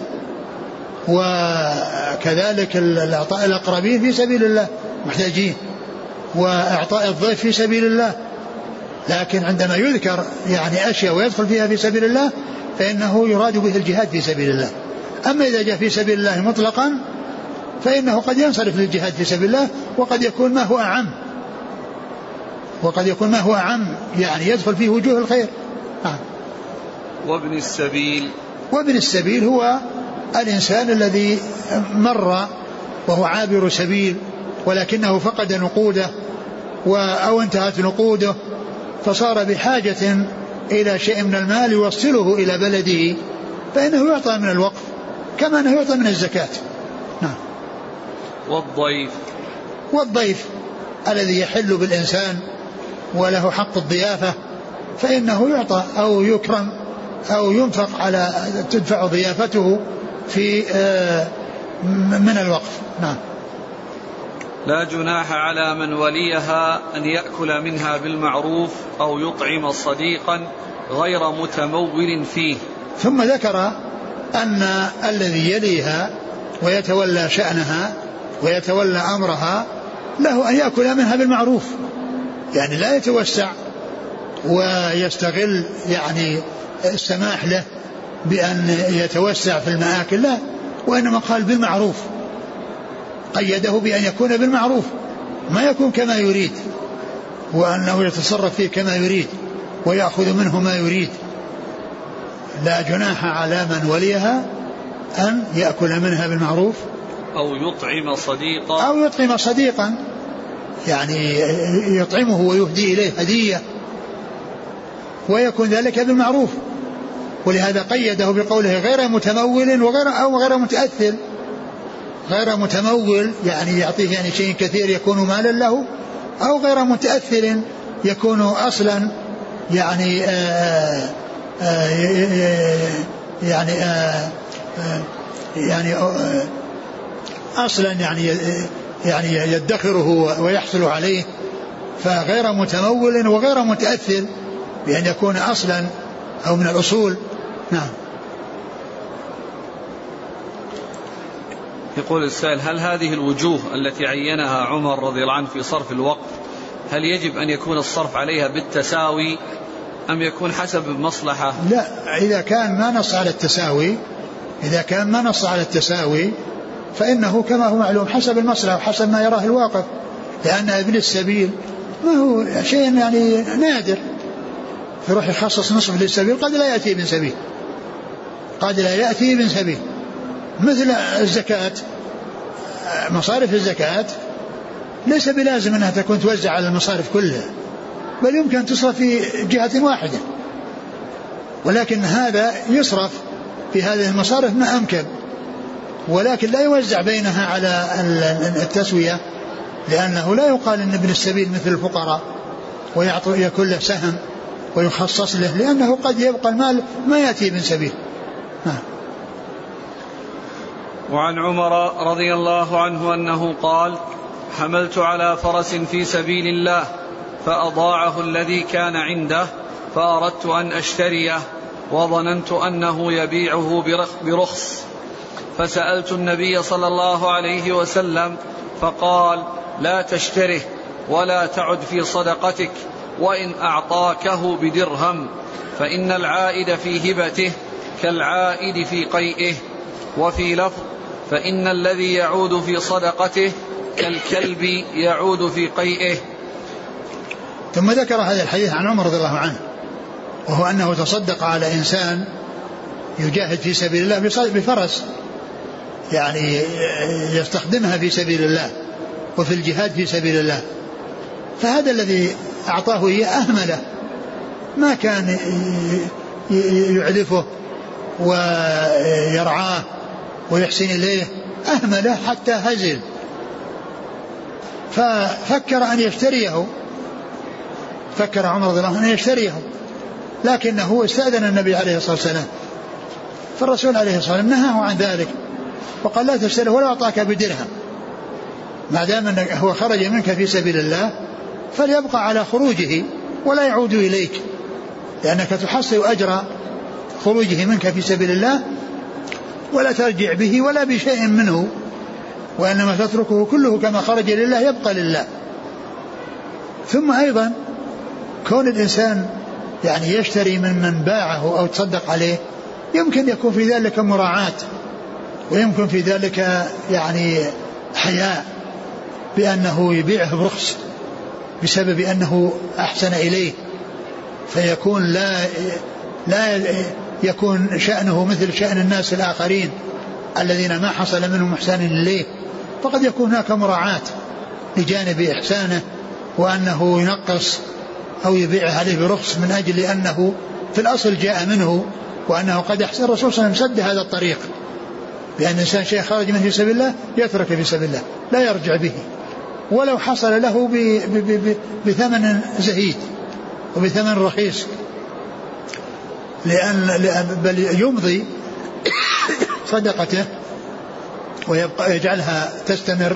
وكذلك الأعطاء الأقربين في سبيل الله محتاجين، وإعطاء الضيف في سبيل الله. لكن عندما يذكر يعني أشياء ويدخل فيها في سبيل الله فإنه يراد به الجهاد في سبيل الله. أما إذا جاء في سبيل الله مطلقا فإنه قد ينصرف للجهاد في سبيل الله، وقد يكون ما هو أعم وقد يكون ما هو أعم يعني يدخل فيه وجوه الخير. آه. وابن السبيل وابن السبيل هو الإنسان الذي مر وهو عابر سبيل ولكنه فقد نقوده أو انتهت نقوده فصار بحاجة إلى شيء من المال يوصله إلى بلده، فإنه يعطى من الوقف كما أنه يعطى من الزكاة، نعم. والضيف والضيف الذي يحل بالإنسان وله حق الضيافة فإنه يعطى أو يكرم أو ينفق على تدفع ضيافته في من الوقف. نعم. لا جناح على من وليها أن يأكل منها بالمعروف أو يطعم صديقا غير متمول فيه. ثم ذكر أن الذي يليها ويتولى شأنها ويتولى أمرها له أن يأكل منها بالمعروف، يعني لا يتوسع ويستغل يعني السماح له بأن يتوسع في المآكل، لا، وإنما قال بالمعروف، قيده بأن يكون بالمعروف، ما يكون كما يريد وأنه يتصرف فيه كما يريد ويأخذ منه ما يريد. لا جناح على من وليها أن يأكل منها بالمعروف أو يطعم صديقا أو يطعم صديقا، يعني يطعمه ويهدي إليه هدية ويكون ذلك بالمعروف. ولهذا قيده بقوله غير متمول وغير أو غير متأثل. غير متمول يعني يعطيه يعني شيء كثير يكون مالا له، أو غير متأثل يكون أصلا يعني آآ آآ يعني آآ يعني آآ أصلا يعني يعني يدخره ويحصل عليه. فغير متمول وغير متأثل بأن يكون أصلا أو من الأصول. نعم. يقول السائل: هل هذه الوجوه التي عينها عمر رضي الله عنه في صرف الوقف هل يجب أن يكون الصرف عليها بالتساوي أم يكون حسب المصلحة؟ لا، إذا كان ما نص على التساوي إذا كان ما نص على التساوي فإنه كما هو معلوم حسب المصلحة وحسب ما يراه الواقف، لأن ابن السبيل ما هو شيء يعني نادر، يروح يخصص نصف للسبيل، قد لا يأتي ابن سبيل قد لا يأتي ابن سبيل مثل الزكاة. مصارف الزكاة ليس بلازم أنها تكون توزع على المصارف كلها، بل يمكن تصرف في جهة واحدة، ولكن هذا يصرف في هذه المصارف ما أمكن، ولكن لا يوزع بينها على التسوية، لأنه لا يقال أن ابن السبيل مثل الفقراء ويعطي كل سهم ويخصص له، لأنه قد يبقى المال ما يأتي ابن سبيل. ها. وعن عمر رضي الله عنه أنه قال: حملت على فرس في سبيل الله فأضاعه الذي كان عنده فأردت أن أشتريه وظننت أنه يبيعه برخص، فسألت النبي صلى الله عليه وسلم فقال: لا تشتره ولا تعد في صدقتك، وإن أعطاكه بدرهم فإن العائد في هبته كالعائد في قيئه. وفي لفظ: فإن الذي يعود في صدقته كالكلب يعود في قيئه. ثم ذكر هذا الحديث عن عمر رضي الله عنه، وهو أنه تصدق على إنسان يجاهد في سبيل الله بفرس، يعني يستخدمها في سبيل الله وفي الجهاد في سبيل الله، فهذا الذي أعطاه إياه أهمله، ما كان يعلفه ويرعاه ويحسن إليه، أهمله حتى هزل، ففكر أن يشتريه فكر عمر رضي الله عنه أن يشتريه، لكنه استأذن النبي عليه الصلاة والسلام، فالرسول عليه الصلاة والسلام نهاه عن ذلك وقال: لا تشتريه ولا أعطاك بدرهم، ما دام أنه هو خرج منك في سبيل الله فليبقى على خروجه ولا يعود إليك، لأنك تحصل أجر خروجه منك في سبيل الله ولا ترجع به ولا بشيء منه، وإنما تتركه كله كما خرج لله يبقى لله. ثم أيضا كون الإنسان يعني يشتري من من باعه أو تصدق عليه يمكن يكون في ذلك مراعاة، ويمكن في ذلك يعني حياء بأنه يبيعه برخص بسبب أنه أحسن إليه، فيكون لا لا يكون شأنه مثل شأن الناس الآخرين الذين ما حصل منهم إحسان إليه، فقد يكون هناك مراعاة لجانب إحسانه وأنه ينقص أو يبيع عليه برخص من أجل أنه في الأصل جاء منه وأنه قد أحسن. الرسول صلى الله عليه وسلم سد هذا الطريق بأن الإنسان شيء خرج منه في سبيل الله يترك في سبيل الله لا يرجع به ولو حصل له بثمن زهيد وبثمن رخيص، لأن بل يمضي صدقته ويبقى يجعلها تستمر،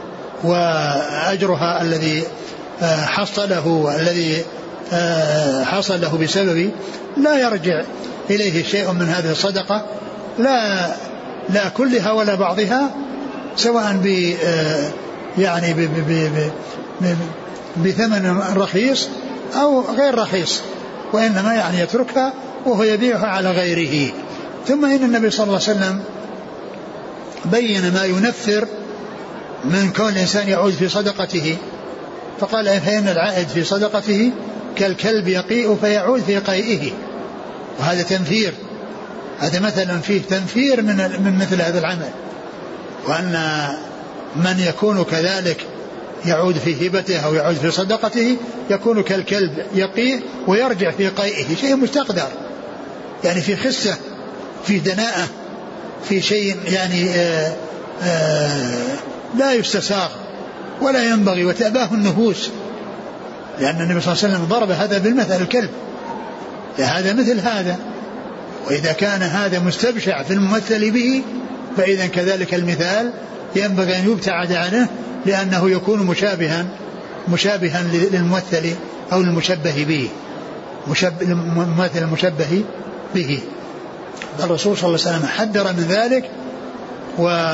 وأجرها الذي حصله الذي حصل له بسبب لا يرجع إليه شيء من هذه الصدقة، لا لا كلها ولا بعضها، سواء ب يعني ب ب ب بثمن رخيص أو غير رخيص، وإنما يعني يتركها وهو يبيعها على غيره. ثم إن النبي صلى الله عليه وسلم بين ما ينفر من كون الإنسان يعود في صدقته، فقال فإن العائد في صدقته كالكلب يقيء فيعود في قيئه، وهذا تنفير، هذا مثلا فيه تنفير من من مثل هذا العمل، وأن من يكون كذلك يعود في هبته أو يعود في صدقته يكون كالكلب يقيء ويرجع في قيئه، شيء مستقدر يعني في خسة في دناءة في شيء يعني آآ آآ لا يستساغ ولا ينبغي وتأباه النفوس، لأن النبي صلى الله عليه وسلم ضرب هذا بالمثل الكلب، هذا مثل هذا، وإذا كان هذا مستبشع في الممثل به فإذا كذلك المثال ينبغي أن يبتعد عنه، لأنه يكون مشابها مشابها للممثل أو المشبه به، الممثل المشبه به. الرسول صلى الله عليه وسلم حذر من ذلك و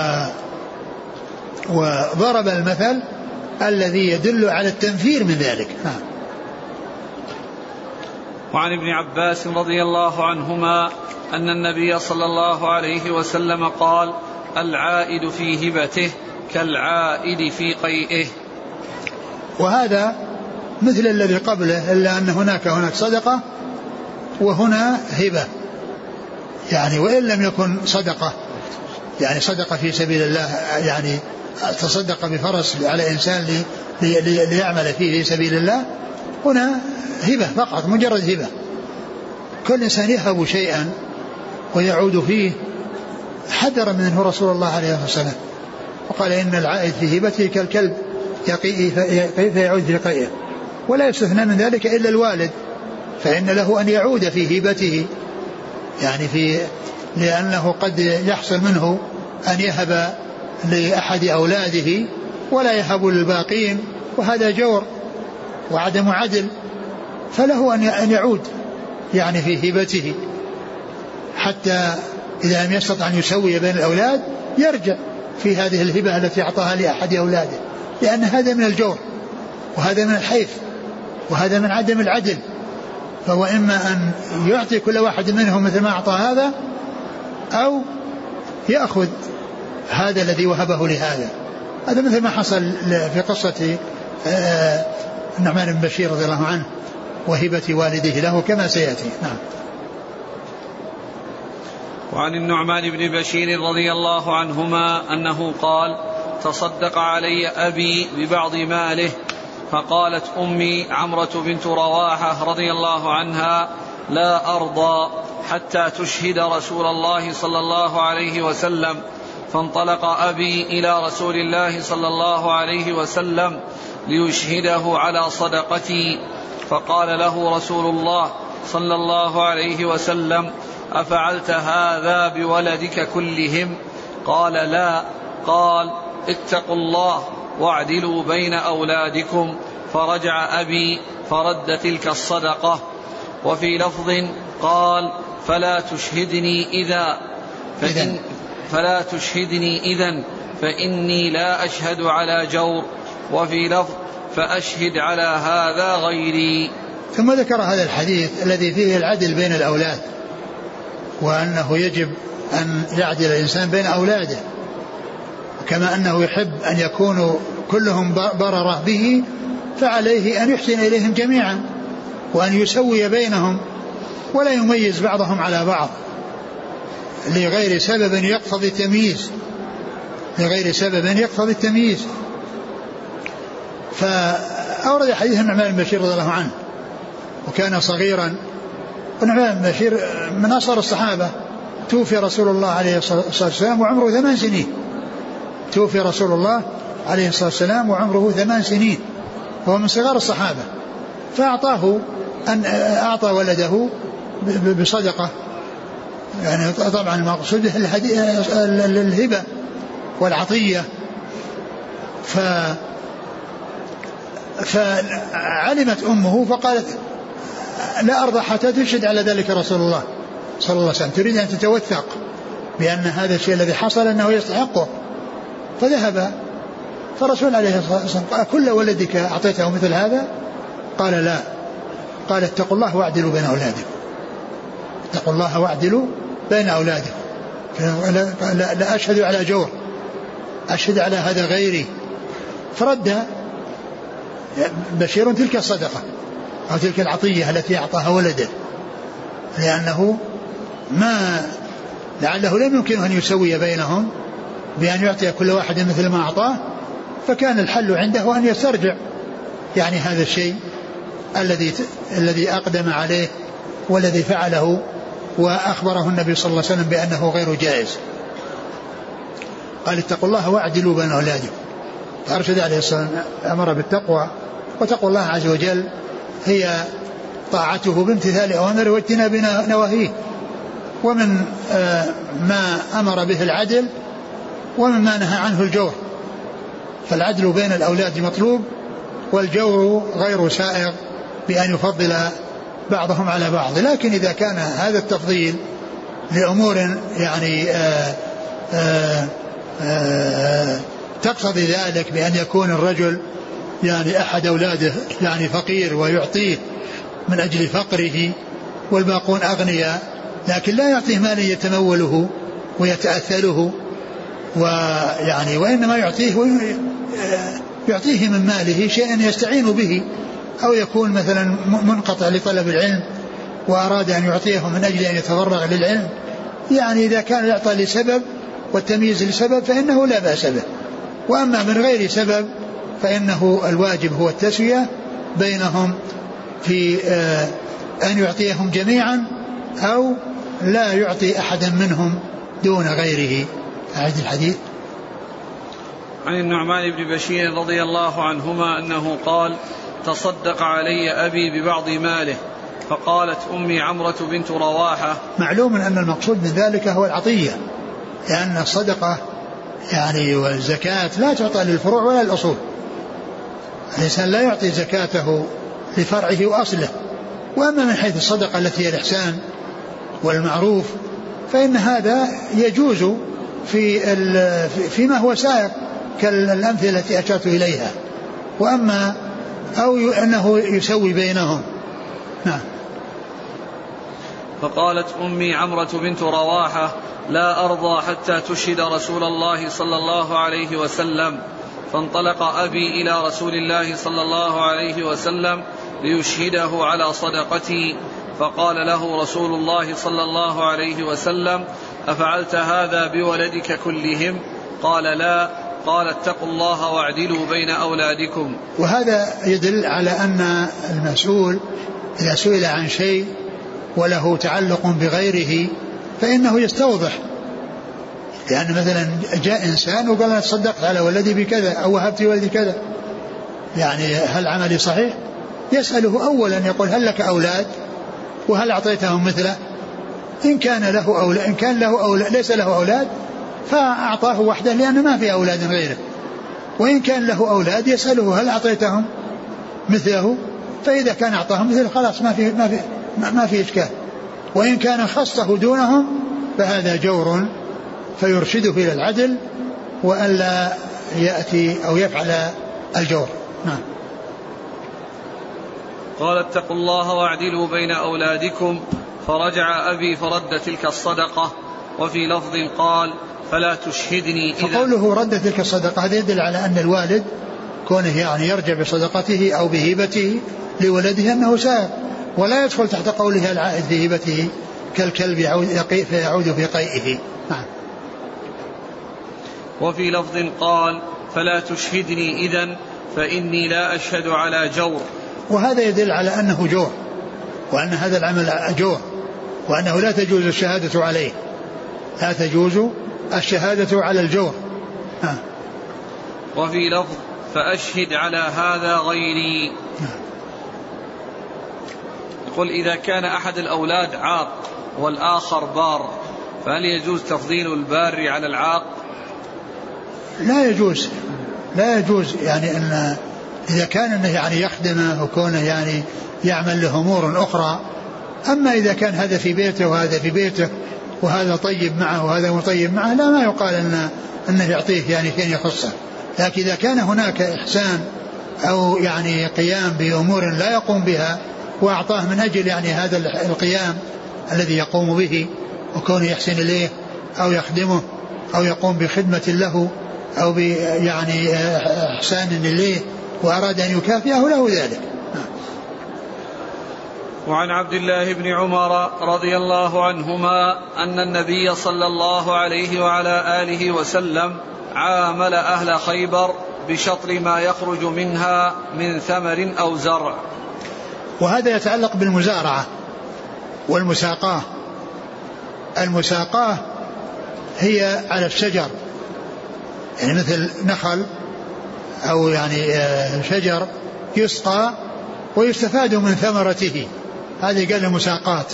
وضرب المثل الذي يدل على التنفير من ذلك. ها. وعن ابن عباس رضي الله عنهما أن النبي صلى الله عليه وسلم قال: العائد في هبته كالعائد في قيئه. وهذا مثل الذي قبله، إلا أن هناك هناك صدقة وهنا هبة، يعني وإن لم يكن صدقة يعني صدقة في سبيل الله، يعني تصدق بفرس على إنسان لي لي ليعمل فيه في سبيل الله، هنا هبة فقط، مجرد هبة. كل إنسان يهب شيئا ويعود فيه حذر منه رسول الله عليه الصلاة والسلام، وقال إن العائد في هبته كالكلب يقيء فيعود في قيئه، ولا يستثنى من ذلك إلا الوالد، فإن له أن يعود في هبته، يعني في لأنه قد يحصل منه أن يهب لأحد أولاده ولا يهب للباقين، وهذا جور وعدم عدل، فله أن يعود يعني في هبته، حتى إذا لم يستطع أن يسوي بين الأولاد يرجع في هذه الهبة التي أعطاها لأحد أولاده، لأن هذا من الجور وهذا من الحيف وهذا من عدم العدل، فهو إما أن يعطي كل واحد منهم مثل ما أعطى هذا، أو يأخذ هذا الذي وهبه لهذا. هذا مثل ما حصل في قصة النعمان بن بشير رضي الله عنه وهبة والده له كما سيأتي. نعم. وعن النعمان بن بشير رضي الله عنهما أنه قال: تصدق علي أبي ببعض ماله، فقالت أمي عمرة بنت رواحة رضي الله عنها: لا أرضى حتى تشهد رسول الله صلى الله عليه وسلم. فانطلق أبي إلى رسول الله صلى الله عليه وسلم ليشهده على صدقتي، فقال له رسول الله صلى الله عليه وسلم: أفعلت هذا بولدك كلهم؟ قال: لا. قال: اتقوا الله واعدلوا بين أولادكم. فرجع أبي فرد تلك الصدقة. وفي لفظ قال: فلا تشهدني إذا فإن فلا تشهدني إذن فإني لا أشهد على جور. وفي لفظ: فأشهد على هذا غيري. ثم ذكر هذا الحديث الذي فيه العدل بين الأولاد، وأنه يجب أن يعدل الإنسان بين أولاده، كما أنه يحب أن يكونوا كلهم بررة به، فعليه أن يحسن إليهم جميعا وأن يسوي بينهم ولا يميز بعضهم على بعض لغير سبب يقتضي التمييز لغير سبب يقتضي التمييز. فأورد حديث النعمان بن بشير رضي الله عنه، وكان صغيرا، والنعمان بن بشير من أصغر الصحابة توفي رسول الله عليه الصلاة والسلام وعمره ثمان سنين توفي رسول الله عليه الصلاة والسلام وعمره ثمان سنين وهو من صغار الصحابة، فأعطاه أن أعطى ولده بصدقة، يعني طبعا المقصود الهبة والعطية. ف فعلمت أمه فقالت لا أرضى حتى تشهد على ذلك رسول الله صلى الله عليه وسلم، تريد أن تتوثق بأن هذا الشيء الذي حصل أنه يستحقه. فذهب فرسول عليه الصلاة والسلام قال كل ولدك أعطيته مثل هذا؟ قال لا. قال اتقوا الله واعدلوا بين أولادكم، اتقوا الله واعدلوا بين أولادكم، لا, لا أشهد على جور، أشهد على هذا غيري. فرد بشير تلك الصدقة أو تلك العطية التي أعطاها ولده، لأنه ما لعله لم يمكن أن يسوي بينهم بأن يعطي كل واحد مثل ما أعطاه، فكان الحل عنده أن يسترجع يعني هذا الشيء الذي الذي أقدم عليه والذي فعله وأخبره النبي صلى الله عليه وسلم بأنه غير جائز. قال اتقوا الله واعدلوا بين أولادكم، فأرشد عليه الصلاة والسلام أمر بالتقوى، وتقوى الله عز وجل هي طاعته بامتثال أوامره واجتناب نواهيه، ومن ما أمر به العدل ومما نهى عنه الجور، فالعدل بين الأولاد مطلوب والجور غير سائغ بأن يفضل بعضهم على بعض. لكن إذا كان هذا التفضيل لأمور يعني آآ آآ آآ تقتضي ذلك بأن يكون الرجل يعني أحد أولاده يعني فقير ويعطيه من أجل فقره والباقون أغنياء، لكن لا يعطيه مالا يتموله ويتأثله، ويعني وإنما يعطيه يعطيه من ماله شيئا يستعين به، أو يكون مثلا منقطع لطلب العلم وأراد أن يعطيه من أجل أن يتفرغ للعلم، يعني إذا كان يعطى لسبب والتمييز لسبب فإنه لا بأس به. وأما من غير سبب فإنه الواجب هو التسوية بينهم في أن يعطيهم جميعا أو لا يعطي أحدا منهم دون غيره. أعد الحديث. عن النعمان بن بشير رضي الله عنهما أنه قال تصدق علي أبي ببعض ماله، فقالت أمي عمرة بنت رواحة. معلوم أن المقصود من ذلك هو العطية، لأن الصدقة يعني والزكاة لا تعطى للفروع ولا الأصول، الإنسان لا يعطي زكاته لفرعه وأصله. وأما من حيث الصدقة التي هي الإحسان والمعروف فإن هذا يجوز في فيما هو سائق كالأمثلة التي أشرت إليها، وأما أو أنه يسوي بينهم. نعم. فقالت أمي عمرة بنت رواحة لا أرضى حتى تشهد رسول الله صلى الله عليه وسلم، فانطلق أبي إلى رسول الله صلى الله عليه وسلم ليشهده على صدقتي، فقال له رسول الله صلى الله عليه وسلم أفعلت هذا بولدك كلهم؟ قال لا. قال اتقوا الله واعدلوا بين أولادكم. وهذا يدل على أن المسؤول إذا سئل عن شيء وله تعلق بغيره فإنه يستوضح، لأن مثلا جاء إنسان وقال أنا تصدقت على ولدي بكذا أو وهبت ولدي كذا، يعني هل عملي صحيح؟ يسأله أولا يقول هل لك أولاد وهل أعطيتهم مثله؟ إن كان له أولاد إن كان له أولاد ليس له أولاد فأعطاه وحده لأنه ما في أولاد غيره، وإن كان له أولاد يسأله هل أعطيتهم مثله؟ فإذا كان أعطاهم مثله خلاص ما في ما في ما في إشكال. وإن كان خصه دونهم فهذا جور فيرشده إلى العدل وألا يأتي أو يفعل الجور. نعم. قال اتقوا الله واعدلوا بين أولادكم، فرجع أبي فرد تلك الصدقة، وفي لفظ قال فلا تشهدني إذا. فقوله رد تلك الصدقة هذا يدل على أن الوالد كونه يعني يرجع بصدقته أو بهبته لولده أنه سائر، ولا يدخل تحت قوله العائد في هبته كالكلب يعود في قيئه. نعم. وفي لفظ قال فلا تشهدني إذن فإني لا أشهد على جور. وهذا يدل على أنه جور، وأن هذا العمل جور، وأنه لا تجوز الشهادة عليه، لا تجوز الشهادة على الجور. ها. وفي لفظ فأشهد على هذا غيري. يقول إذا كان أحد الأولاد عاق والآخر بار فهل يجوز تفضيل البار على العاق؟ لا يجوز، لا يجوز يعني أن إذا كان أنه يعني يخدمه وكونه يعني يعمل له أمور أخرى. أما إذا كان هذا في بيته وهذا في بيته وهذا طيب معه وهذا مطيب معه لا ما يقال أن أنه يعطيه يعني شيء يخصه. لكن إذا كان هناك إحسان أو يعني قيام بأمور لا يقوم بها وأعطاه من أجل يعني هذا القيام الذي يقوم به وكونه يحسن إليه أو يخدمه أو يقوم بخدمة له أو يعني إحسان إليه وأراد أن يكافئه له ذلك. وعن عبد الله بن عمر رضي الله عنهما أن النبي صلى الله عليه وعلى آله وسلم عامل أهل خيبر بشطر ما يخرج منها من ثمر أو زرع. وهذا يتعلق بالمزارعة والمساقاه. المساقاه هي على الشجر يعني مثل نخل أو يعني شجر يسقى ويستفاد من ثمرته، هذه قال المساقات.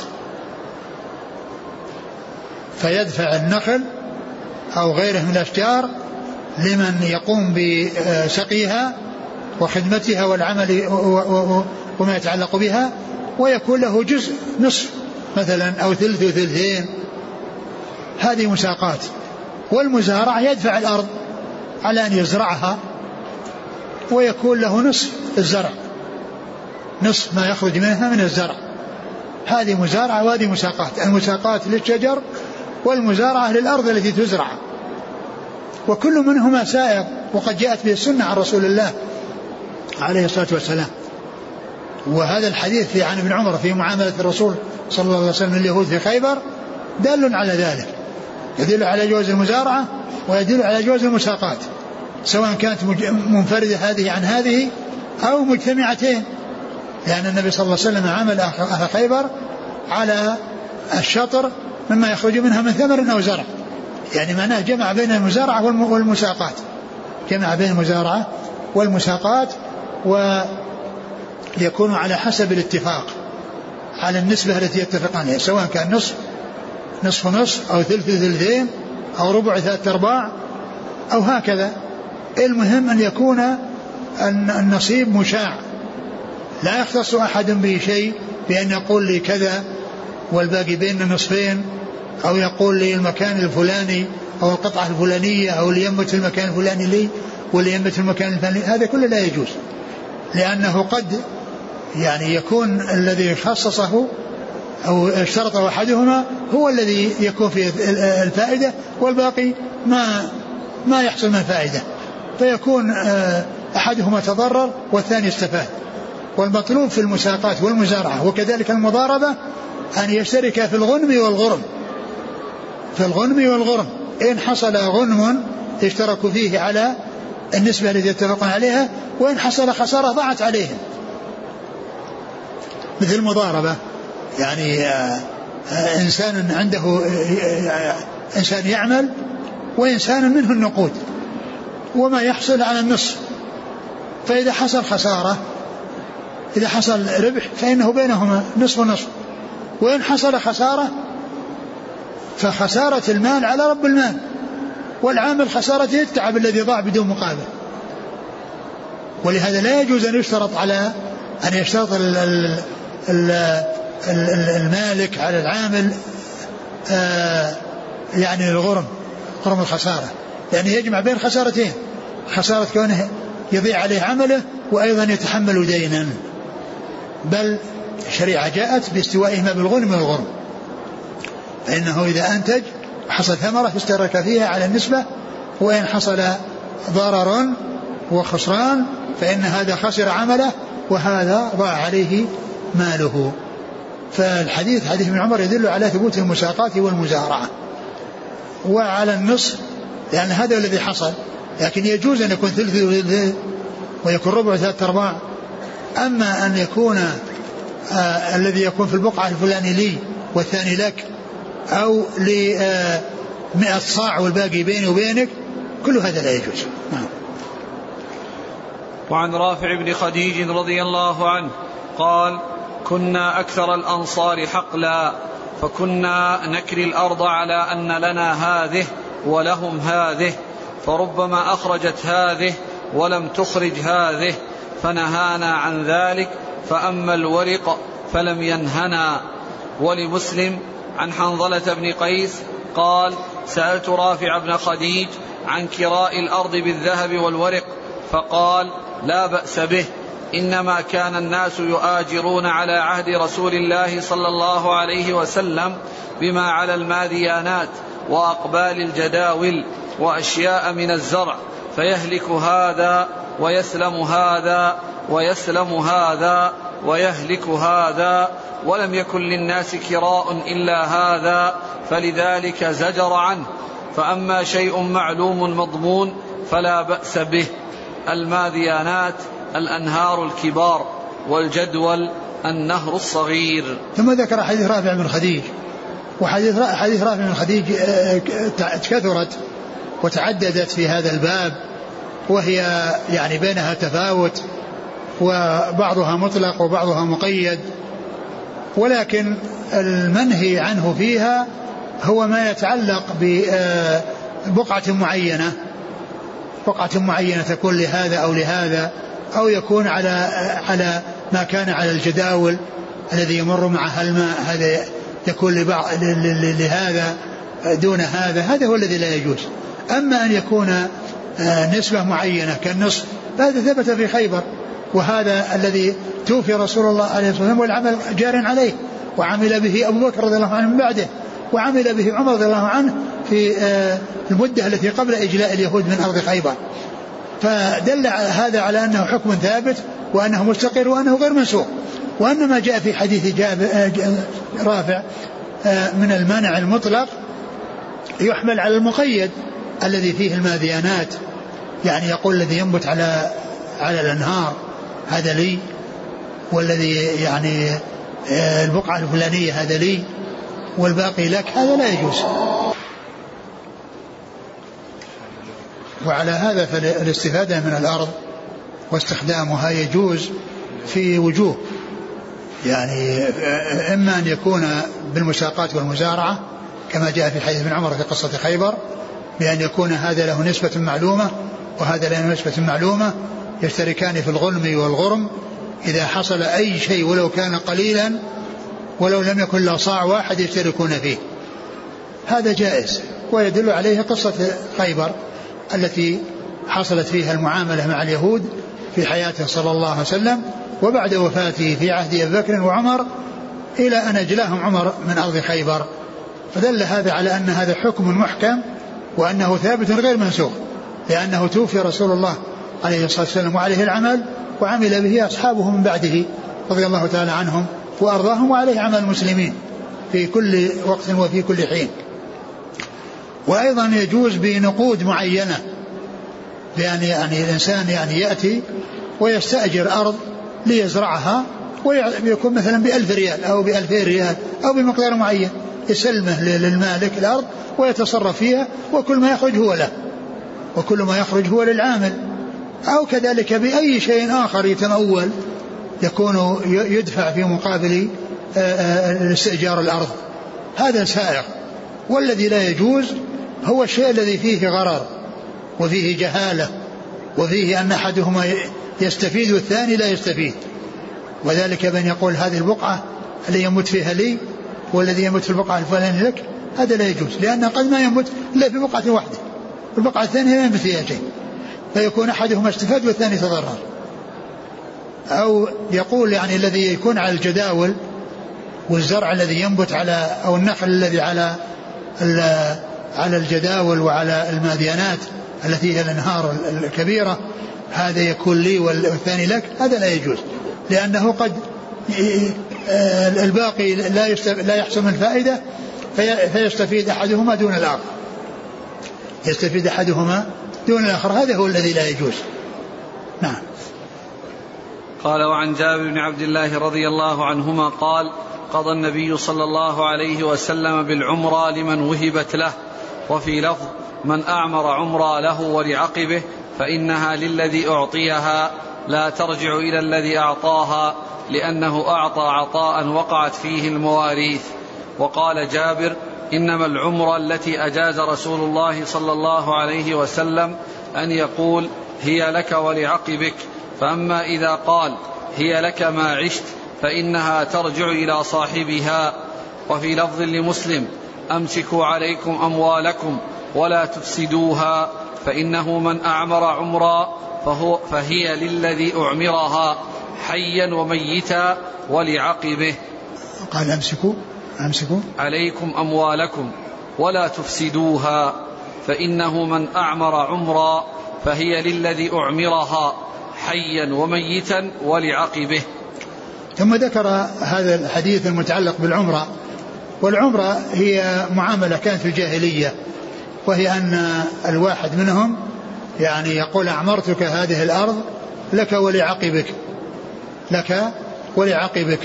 فيدفع النخل أو غيره من الأشجار لمن يقوم بسقيها وخدمتها والعمل وما يتعلق بها، ويكون له جزء نصف مثلا أو ثلث وثلثين، هذه مساقات. والمزارع يدفع الأرض على أن يزرعها ويكون له نصف الزرع، نصف ما يخرج منها من الزرع، هذه مزارعة وهذه مساقات. المساقات للشجر والمزارعة للأرض التي تزرع، وكل منهما سائغ وقد جاءت به السنة عن رسول الله عليه الصلاة والسلام. وهذا الحديث في عن ابن عمر في معاملة الرسول صلى الله عليه وسلم اليهود في خيبر دال على ذلك، يدل على جواز المزارعة ويدل على جواز المساقات، سواء كانت منفردة هذه عن هذه أو مجتمعتين، لأن النبي صلى الله عليه وسلم عامل أهل خيبر على الشطر مما يخرج منها من ثمر أو زرع، يعني معناه جمع بين المزارعة والمساقات، جمع بين المزارعة والمساقات، ويكون على حسب الاتفاق على النسبة التي يتفقان عليها، سواء كان نصف نصف نصف أو ثلث ثلثين أو ربع ثلاثة أرباع أو هكذا. المهم أن يكون النصيب مشاع، لا يختص أحد بشيء بأن يقول لي كذا والباقي بين نصفين، أو يقول لي المكان الفلاني أو القطعة الفلانية أو اللي ينبت المكان الفلاني لي واللي ينبت المكان الفلاني، هذا كله لا يجوز، لأنه قد يعني يكون الذي خصصه أو اشترط أحدهما هو الذي يكون فيه الفائدة والباقي ما ما يحصل من فائدة، فيكون أحدهما تضرر والثاني استفاد. والمطلوب في المساقات والمزارعة وكذلك المضاربة أن يشترك في الغنم والغرم، في الغنم والغرم، إن حصل غنم اشتركوا فيه على النسبة التي يتفقون عليها، وإن حصل خسارة ضاعت عليهم. مثل المضاربة يعني إنسان عنده إنسان يعمل وإنسان منه النقود وما يحصل على النصف، فإذا حصل خسارة إذا حصل ربح فإنه بينهما نصف ونصف، وإن حصل خسارة فخسارة المال على رب المال، والعامل خسارته التعب الذي ضاع بدون مقابل. ولهذا لا يجوز أن يشترط على أن يشترط ال ال ال المالك على العامل آه يعني الغرم غرم الخسارة، لأنه يجمع بين خسارتين، خسارة كونه يضيع عليه عمله وأيضا يتحمل دينا، بل الشريعة جاءت باستوائهما بالغنم والغرم، فإنه إذا أنتج حصل ثمرة اشترك فيها على النسبة، وإن حصل ضرر وخسران فإن هذا خسر عمله وهذا ضاع عليه ماله. فالحديث حديث ابن عمر يدل على ثبوت المساقات والمزارعة وعلى النصف، لأن هذا الذي حصل، لكن يجوز أن يكون ثلث ويكون ربع ثلاثة أرباع. أما أن يكون آه الذي يكون في البقعة الفلاني لي والثاني لك، أو مئة صاع والباقي بيني وبينك، كل هذا لا يجوز. نعم. وعن رافع بن خديج رضي الله عنه قال: كنا أكثر الأنصار حقلا، فكنا نكري الأرض على أن لنا هذه ولهم هذه، فربما أخرجت هذه ولم تخرج هذه، فنهانا عن ذلك، فأما الورق فلم ينهنا. ولمسلم عن حنظلة بن قيس قال: سألت رافع بن خديج عن كراء الأرض بالذهب والورق، فقال: لا بأس به، إنما كان الناس يؤاجرون على عهد رسول الله صلى الله عليه وسلم بما على الماديانات وأقبال الجداول وأشياء من الزرع، فيهلك هذا ويسلم هذا ويسلم هذا ويهلك هذا، ولم يكن للناس كراء إلا هذا، فلذلك زجر عنه. فأما شيء معلوم مضمون فلا بأس به. الماديانات الأنهار الكبار، والجدول النهر الصغير. ثم ذكر حديث رافع بن خديج، وحديث حديث رافع بن خديج كثرت وتعددت في هذا الباب، وهي يعني بينها تفاوت، وبعضها مطلق وبعضها مقيد، ولكن المنهي عنه فيها هو ما يتعلق ببقعة معينة، بقعة معينة تكون لهذا أو لهذا، أو يكون على على ما كان على الجداول الذي يمر معها الماء، هذا يكون لبعض لهذا دون هذا، هذا هو الذي لا يجوز. أما أن يكون نسبة معينة كالنصف، هذا ثبت في خيبر، وهذا الذي توفي رسول الله عليه الصلاة والسلام والعمل جار عليه، وعمل به أبو بكر رضي الله عنه من بعده، وعمل به عمر رضي الله عنه في المدة التي قبل إجلاء اليهود من أرض خيبر. فدل هذا على أنه حكم ثابت، وأنه مستقر، وأنه غير منسوخ. وأن ما جاء في حديث رافع من المانع المطلق يحمل على المقيد الذي فيه الماديانات، يعني يقول الذي ينبت على على الأنهار هذا لي، والذي يعني البقعة الفلانية هذا لي، والباقي لك، هذا لا يجوز. وعلى هذا فالاستفادة من الأرض واستخدامها يجوز في وجوه، يعني إما أن يكون بالمساقات والمزارعة كما جاء في حديث ابن عمر في قصة خيبر، بأن يكون هذا له نسبة معلومة وهذا له نسبة معلومة، يشتركان في الغنم والغرم، إذا حصل أي شيء ولو كان قليلا ولو لم يكن له صاع واحد يشتركون فيه، هذا جائز. ويدل عليه قصة خيبر التي حصلت فيها المعاملة مع اليهود في حياته صلى الله عليه وسلم، وبعد وفاته في عهد أبي بكر وعمر، إلى أن أجلاهم عمر من أرض خيبر. فدل هذا على أن هذا حكم محكم، وأنه ثابت غير منسوخ، لأنه توفي رسول الله عليه الصلاة والسلام وعليه العمل، وعمل به أصحابه من بعده رضي الله تعالى عنهم وأرضاهم، وعليه عمل المسلمين في كل وقت وفي كل حين. وأيضا يجوز بنقود معينة، لأن يعني الإنسان يعني يأتي ويستأجر أرض ليزرعها، ويكون مثلا بألف ريال أو بألفين ريال أو بمقدار معين، يسلمه للمالك الأرض ويتصرف فيها، وكل ما يخرج هو له، وكل ما يخرج هو للعامل. أو كذلك بأي شيء آخر يتمول يكون يدفع في مقابل استئجار الأرض، هذا سائغ. والذي لا يجوز هو الشيء الذي فيه غرر وفيه جهالة وفيه أن أحدهما يستفيد والثاني لا يستفيد، وذلك بأن يقول هذه البقعة اللي يموت فيها لي، والذي يموت في البقعة الفلانية لك، هذا لا يجوز، لأن قد ما يموت إلا في بقعة واحدة، البقعة الثانية لا يموت فيها شيء، فيكون أحدهما استفاد والثاني تضرر. أو يقول يعني الذي يكون على الجداول والزرع الذي ينبت على، أو النخل الذي على على الجداول وعلى الماديانات التي هي الأنهار الكبيرة، هذا يكون لي والثاني لك، هذا لا يجوز، لأنه قد الباقي لا يحصل من فائدة فيستفيد أحدهما دون الآخر، يستفيد أحدهما دون الآخر، هذا هو الذي لا يجوز. نعم. قال: وعن جابر بن عبد الله رضي الله عنهما قال: قضى النبي صلى الله عليه وسلم بالعمرة لمن وهبت له، وفي لفظ من أعمر عمرا له ولعقبه فإنها للذي أعطيها لا ترجع إلى الذي أعطاها لأنه أعطى عطاء وقعت فيه المواريث. وقال جابر إنما العمر التي أجاز رسول الله صلى الله عليه وسلم أن يقول هي لك ولعقبك، فأما إذا قال هي لك ما عشت فإنها ترجع إلى صاحبها. وفي لفظ لمسلم أمسكوا عليكم أموالكم ولا تفسدوها فإنه من أعمر عمرا فهو فهي للذي أعمرها حيا وميتا ولعقبه. قال أمسكوا أمسكوا عليكم أموالكم ولا تفسدوها فإنه من أعمر عمرا فهي للذي أعمرها حيا وميتا ولعقبه. ثم ذكر هذا الحديث المتعلق بالعمرة. والعمرة هي معاملة كانت في الجاهلية، وهي أن الواحد منهم يعني يقول أعمرتك هذه الأرض لك ولعقبك لك ولعقبك.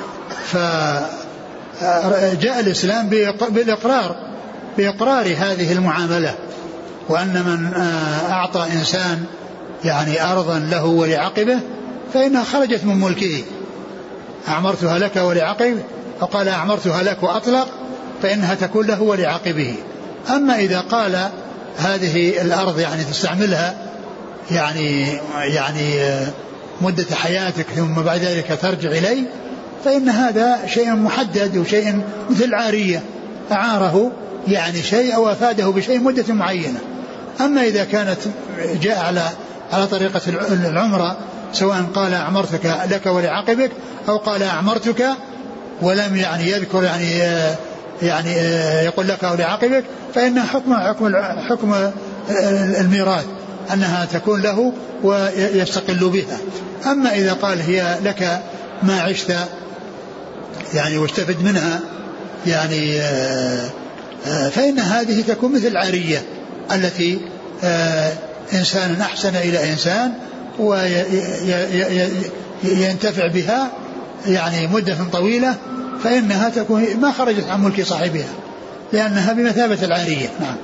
فجاء الإسلام بالإقرار بإقرار هذه المعاملة، وأن من أعطى إنسان يعني أرضا له ولعقبه فإنها خرجت من ملكه. أعمرتها لك ولعقبه، فقال أعمرتها لك وأطلق فإنها تكون له ولعقبه. أما إذا قال هذه الأرض يعني تستعملها يعني يعني مدة حياتك ثم بعد ذلك ترجع إلي، فإن هذا شيء محدد وشيء مثل عارية، أعاره يعني شيء أو أفاده بشيء مدة معينة. أما إذا كانت جاء على على طريقة العمرة، سواء قال أعمرتك لك ولعقبك أو قال أعمرتك ولم يعني يذكر يعني يعني يقول لك ولعقبك، فإن حكم حكم حكم الميراث أنها تكون له ويستقل بها. أما إذا قال هي لك ما عشت يعني واستفد منها يعني فإن هذه تكون مثل العارية التي إنسان أحسن إلى إنسان وينتفع بها يعني مدة طويلة، فإنها تكون ما خرجت عن ملك صاحبها لأنها بمثابة العارية. نعم.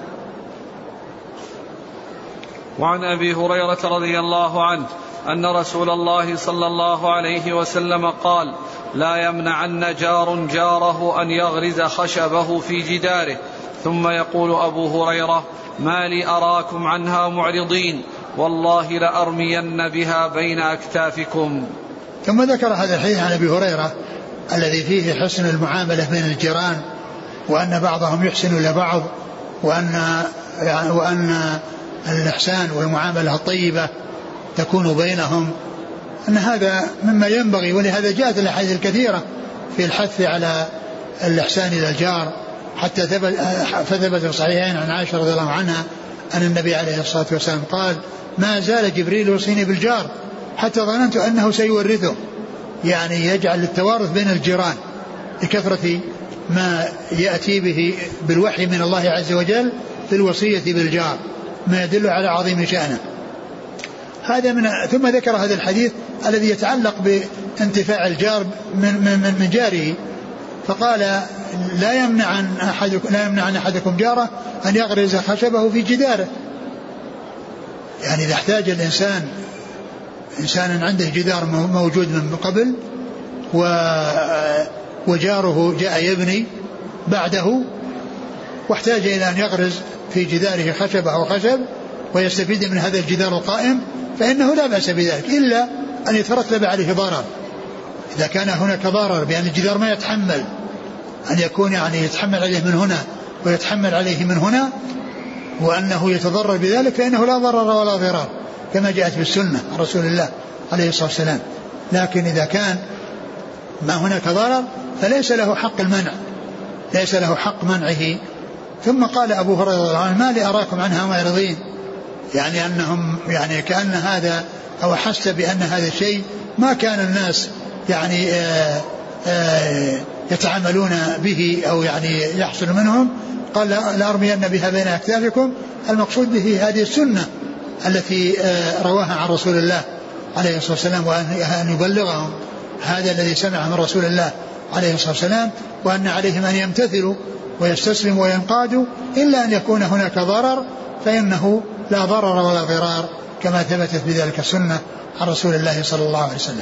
وعن أبي هريرة رضي الله عنه أن رسول الله صلى الله عليه وسلم قال لا يمنعن جار جاره أن يغرز خشبه في جداره، ثم يقول أبو هريرة ما لي أراكم عنها معرضين والله لأرمين بها بين أكتافكم. ثم ذكر هذا الحديث عن أبي هريرة الذي فيه حسن المعاملة بين الجيران، وأن بعضهم يحسن إلى بعض، وأن يعني وأن الإحسان والمعاملة الطيبة تكون بينهم، أن هذا مما ينبغي. ولهذا جاءت الأحاديث الكثيرة في الحث على الإحسان إلى الجار، حتى ثبت فثبت في الصحيحين عن عائشة رضي الله عنها أن النبي عليه الصلاة والسلام قال ما زال جبريل يوصيني بالجار حتى ظننت أنه سيورثه، يعني يجعل التوارث بين الجيران لكثرة ما يأتي به بالوحي من الله عز وجل في الوصية بالجار، ما يدل على عظيم شأنه. هذا من ثم ذكر هذا الحديث الذي يتعلق بانتفاع الجار من, من, من جاره، فقال لا يمنع أحدكم لا يمنع أحدكم جاره أن يغرز خشبه في جداره. يعني إذا احتاج الإنسان إنسان عنده جدار موجود من قبل وجاره جاء يبني بعده واحتاج إلى أن يغرز في جداره خشبه أو خشب ويستفيد من هذا الجدار القائم، فإنه لا بأس بذلك إلا أن يترتب عليه ضرر. إذا كان هناك ضرر بأن الجدار ما يتحمل أن يكون يعني يتحمل عليه من هنا ويتحمل عليه من هنا وأنه يتضرر بذلك، فإنه لا ضرر ولا ضرار كما جاءت بالسنة عن رسول الله عليه الصلاة والسلام. لكن إذا كان ما هناك ضرر فليس له حق المنع، ليس له حق منعه. ثم قال أبو هريرة ما لي أراكم عنها معرضين، يعني أنهم يعني كأن هذا أو حس بأن هذا الشيء ما كان الناس يعني آآ آآ يتعاملون به أو يعني يحصل منهم. قال لأرمين بها بين أكتافكم، المقصود به هذه السنة التي رواها عن رسول الله عليه الصلاة والسلام، وأن يبلغهم هذا الذي سمعه من رسول الله عليه الصلاة والسلام، وأن عليهم أن يمتثلوا ويستسلم وينقاد إلا أن يكون هناك ضرر فإنه لا ضرر ولا ضرار كما ثبتت بذلك السنة عن رسول الله صلى الله عليه وسلم.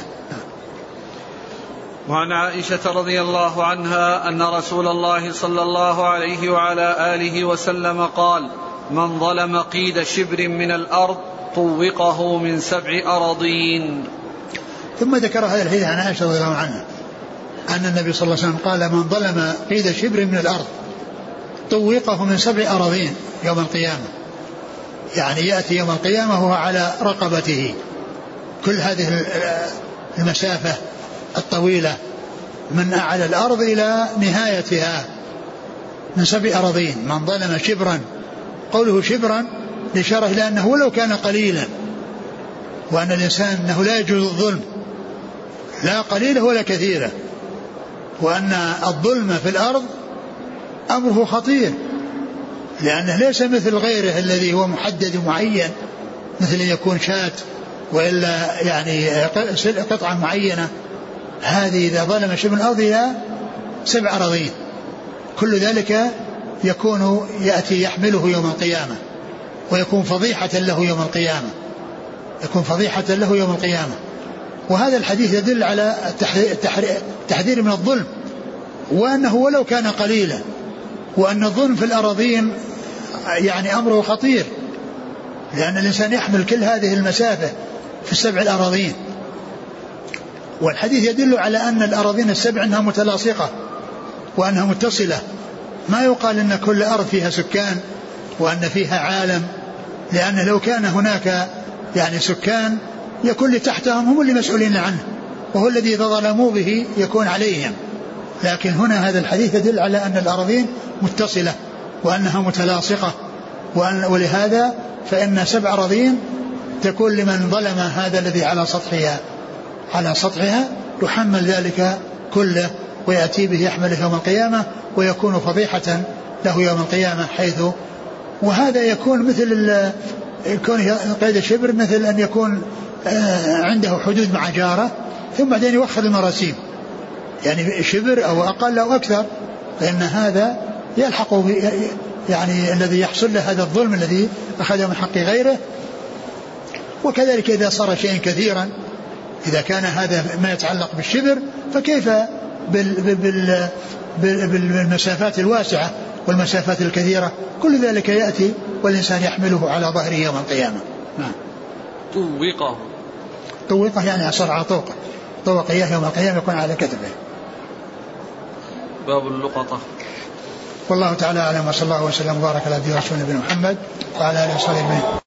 وعن عائشة رضي الله عنها أن رسول الله صلى الله عليه وعلى آله وسلم قال: من ظلم قيد شبر من الأرض طوقه من سبع أراضين. ثم ذكر هذا الحديث عن عائشة رضي الله عنها أن النبي صلى الله عليه وسلم قال: من ظلم قيد شبر من الأرض طوقه من سبع أراضين يوم القيامة. يعني يأتي يوم القيامة وهو على رقبته كل هذه المسافة الطويلة من أعلى الأرض إلى نهايتها من سبع أراضين. من ظلم شبرا، قوله شبرا لإشارة إلى أنه ولو كان قليلا، وأن الإنسان أنه لا يجوز الظلم لا قليلة ولا كثيرة، وأن الظلم في الأرض أمره خطير، لأنه ليس مثل غيره الذي هو محدد ومعين، مثل أن يكون شاة وإلا يعني قطعة معينة. هذه إذا ظلم شبر الأرض إلى سبع أراضين كل ذلك يكون يأتي يحمله يوم القيامة ويكون فضيحة له يوم القيامة يكون فضيحة له يوم القيامة. وهذا الحديث يدل على التحذير من الظلم، وأنه ولو كان قليلا، وأن الظلم في الأراضين يعني أمره خطير، لأن الإنسان يحمل كل هذه المسافة في السبع الأراضين. والحديث يدل على أن الأراضين السبع أنها متلاصقة وأنها متصلة، ما يقال أن كل أرض فيها سكان وأن فيها عالم، لأن لو كان هناك يعني سكان يكون اللي تحتهم هم اللي مسؤولين عنه، وهو الذي إذا ظلموا به يكون عليهم. لكن هنا هذا الحديث يدل على أن الأراضين متصلة وأنها متلاصقة، وأن ولهذا فإن سبع أراضين تكون لمن ظلم هذا الذي على سطحها على سطحها يحمل ذلك كله ويأتي به يحمله يوم القيامة ويكون فضيحة له يوم القيامة. حيث وهذا يكون مثل يكون قيد الشبر مثل أن يكون عنده حدود مع جاره ثم بعدين يوخر المراسيم، يعني شبر أو أقل أو أكثر، فإن هذا يلحق يعني الذي يحصل له هذا الظلم الذي أخذه من حق غيره. وكذلك إذا صار شيئا كثيرا، إذا كان هذا ما يتعلق بالشبر فكيف بال بال بالمسافات الواسعة والمسافات الكثيرة، كل ذلك يأتي والإنسان يحمله على ظهره يوم القيامة. نعم. طوقه طوقه يعني أسرع طوقه طوق إياه يوم القيامة يكون على كتفه. باب اللقطة. والله تعالى أعلم، وصلى الله وسلم وبارك على عبده ورسوله نبينا محمد وعلى آله وصحبه أجمعين.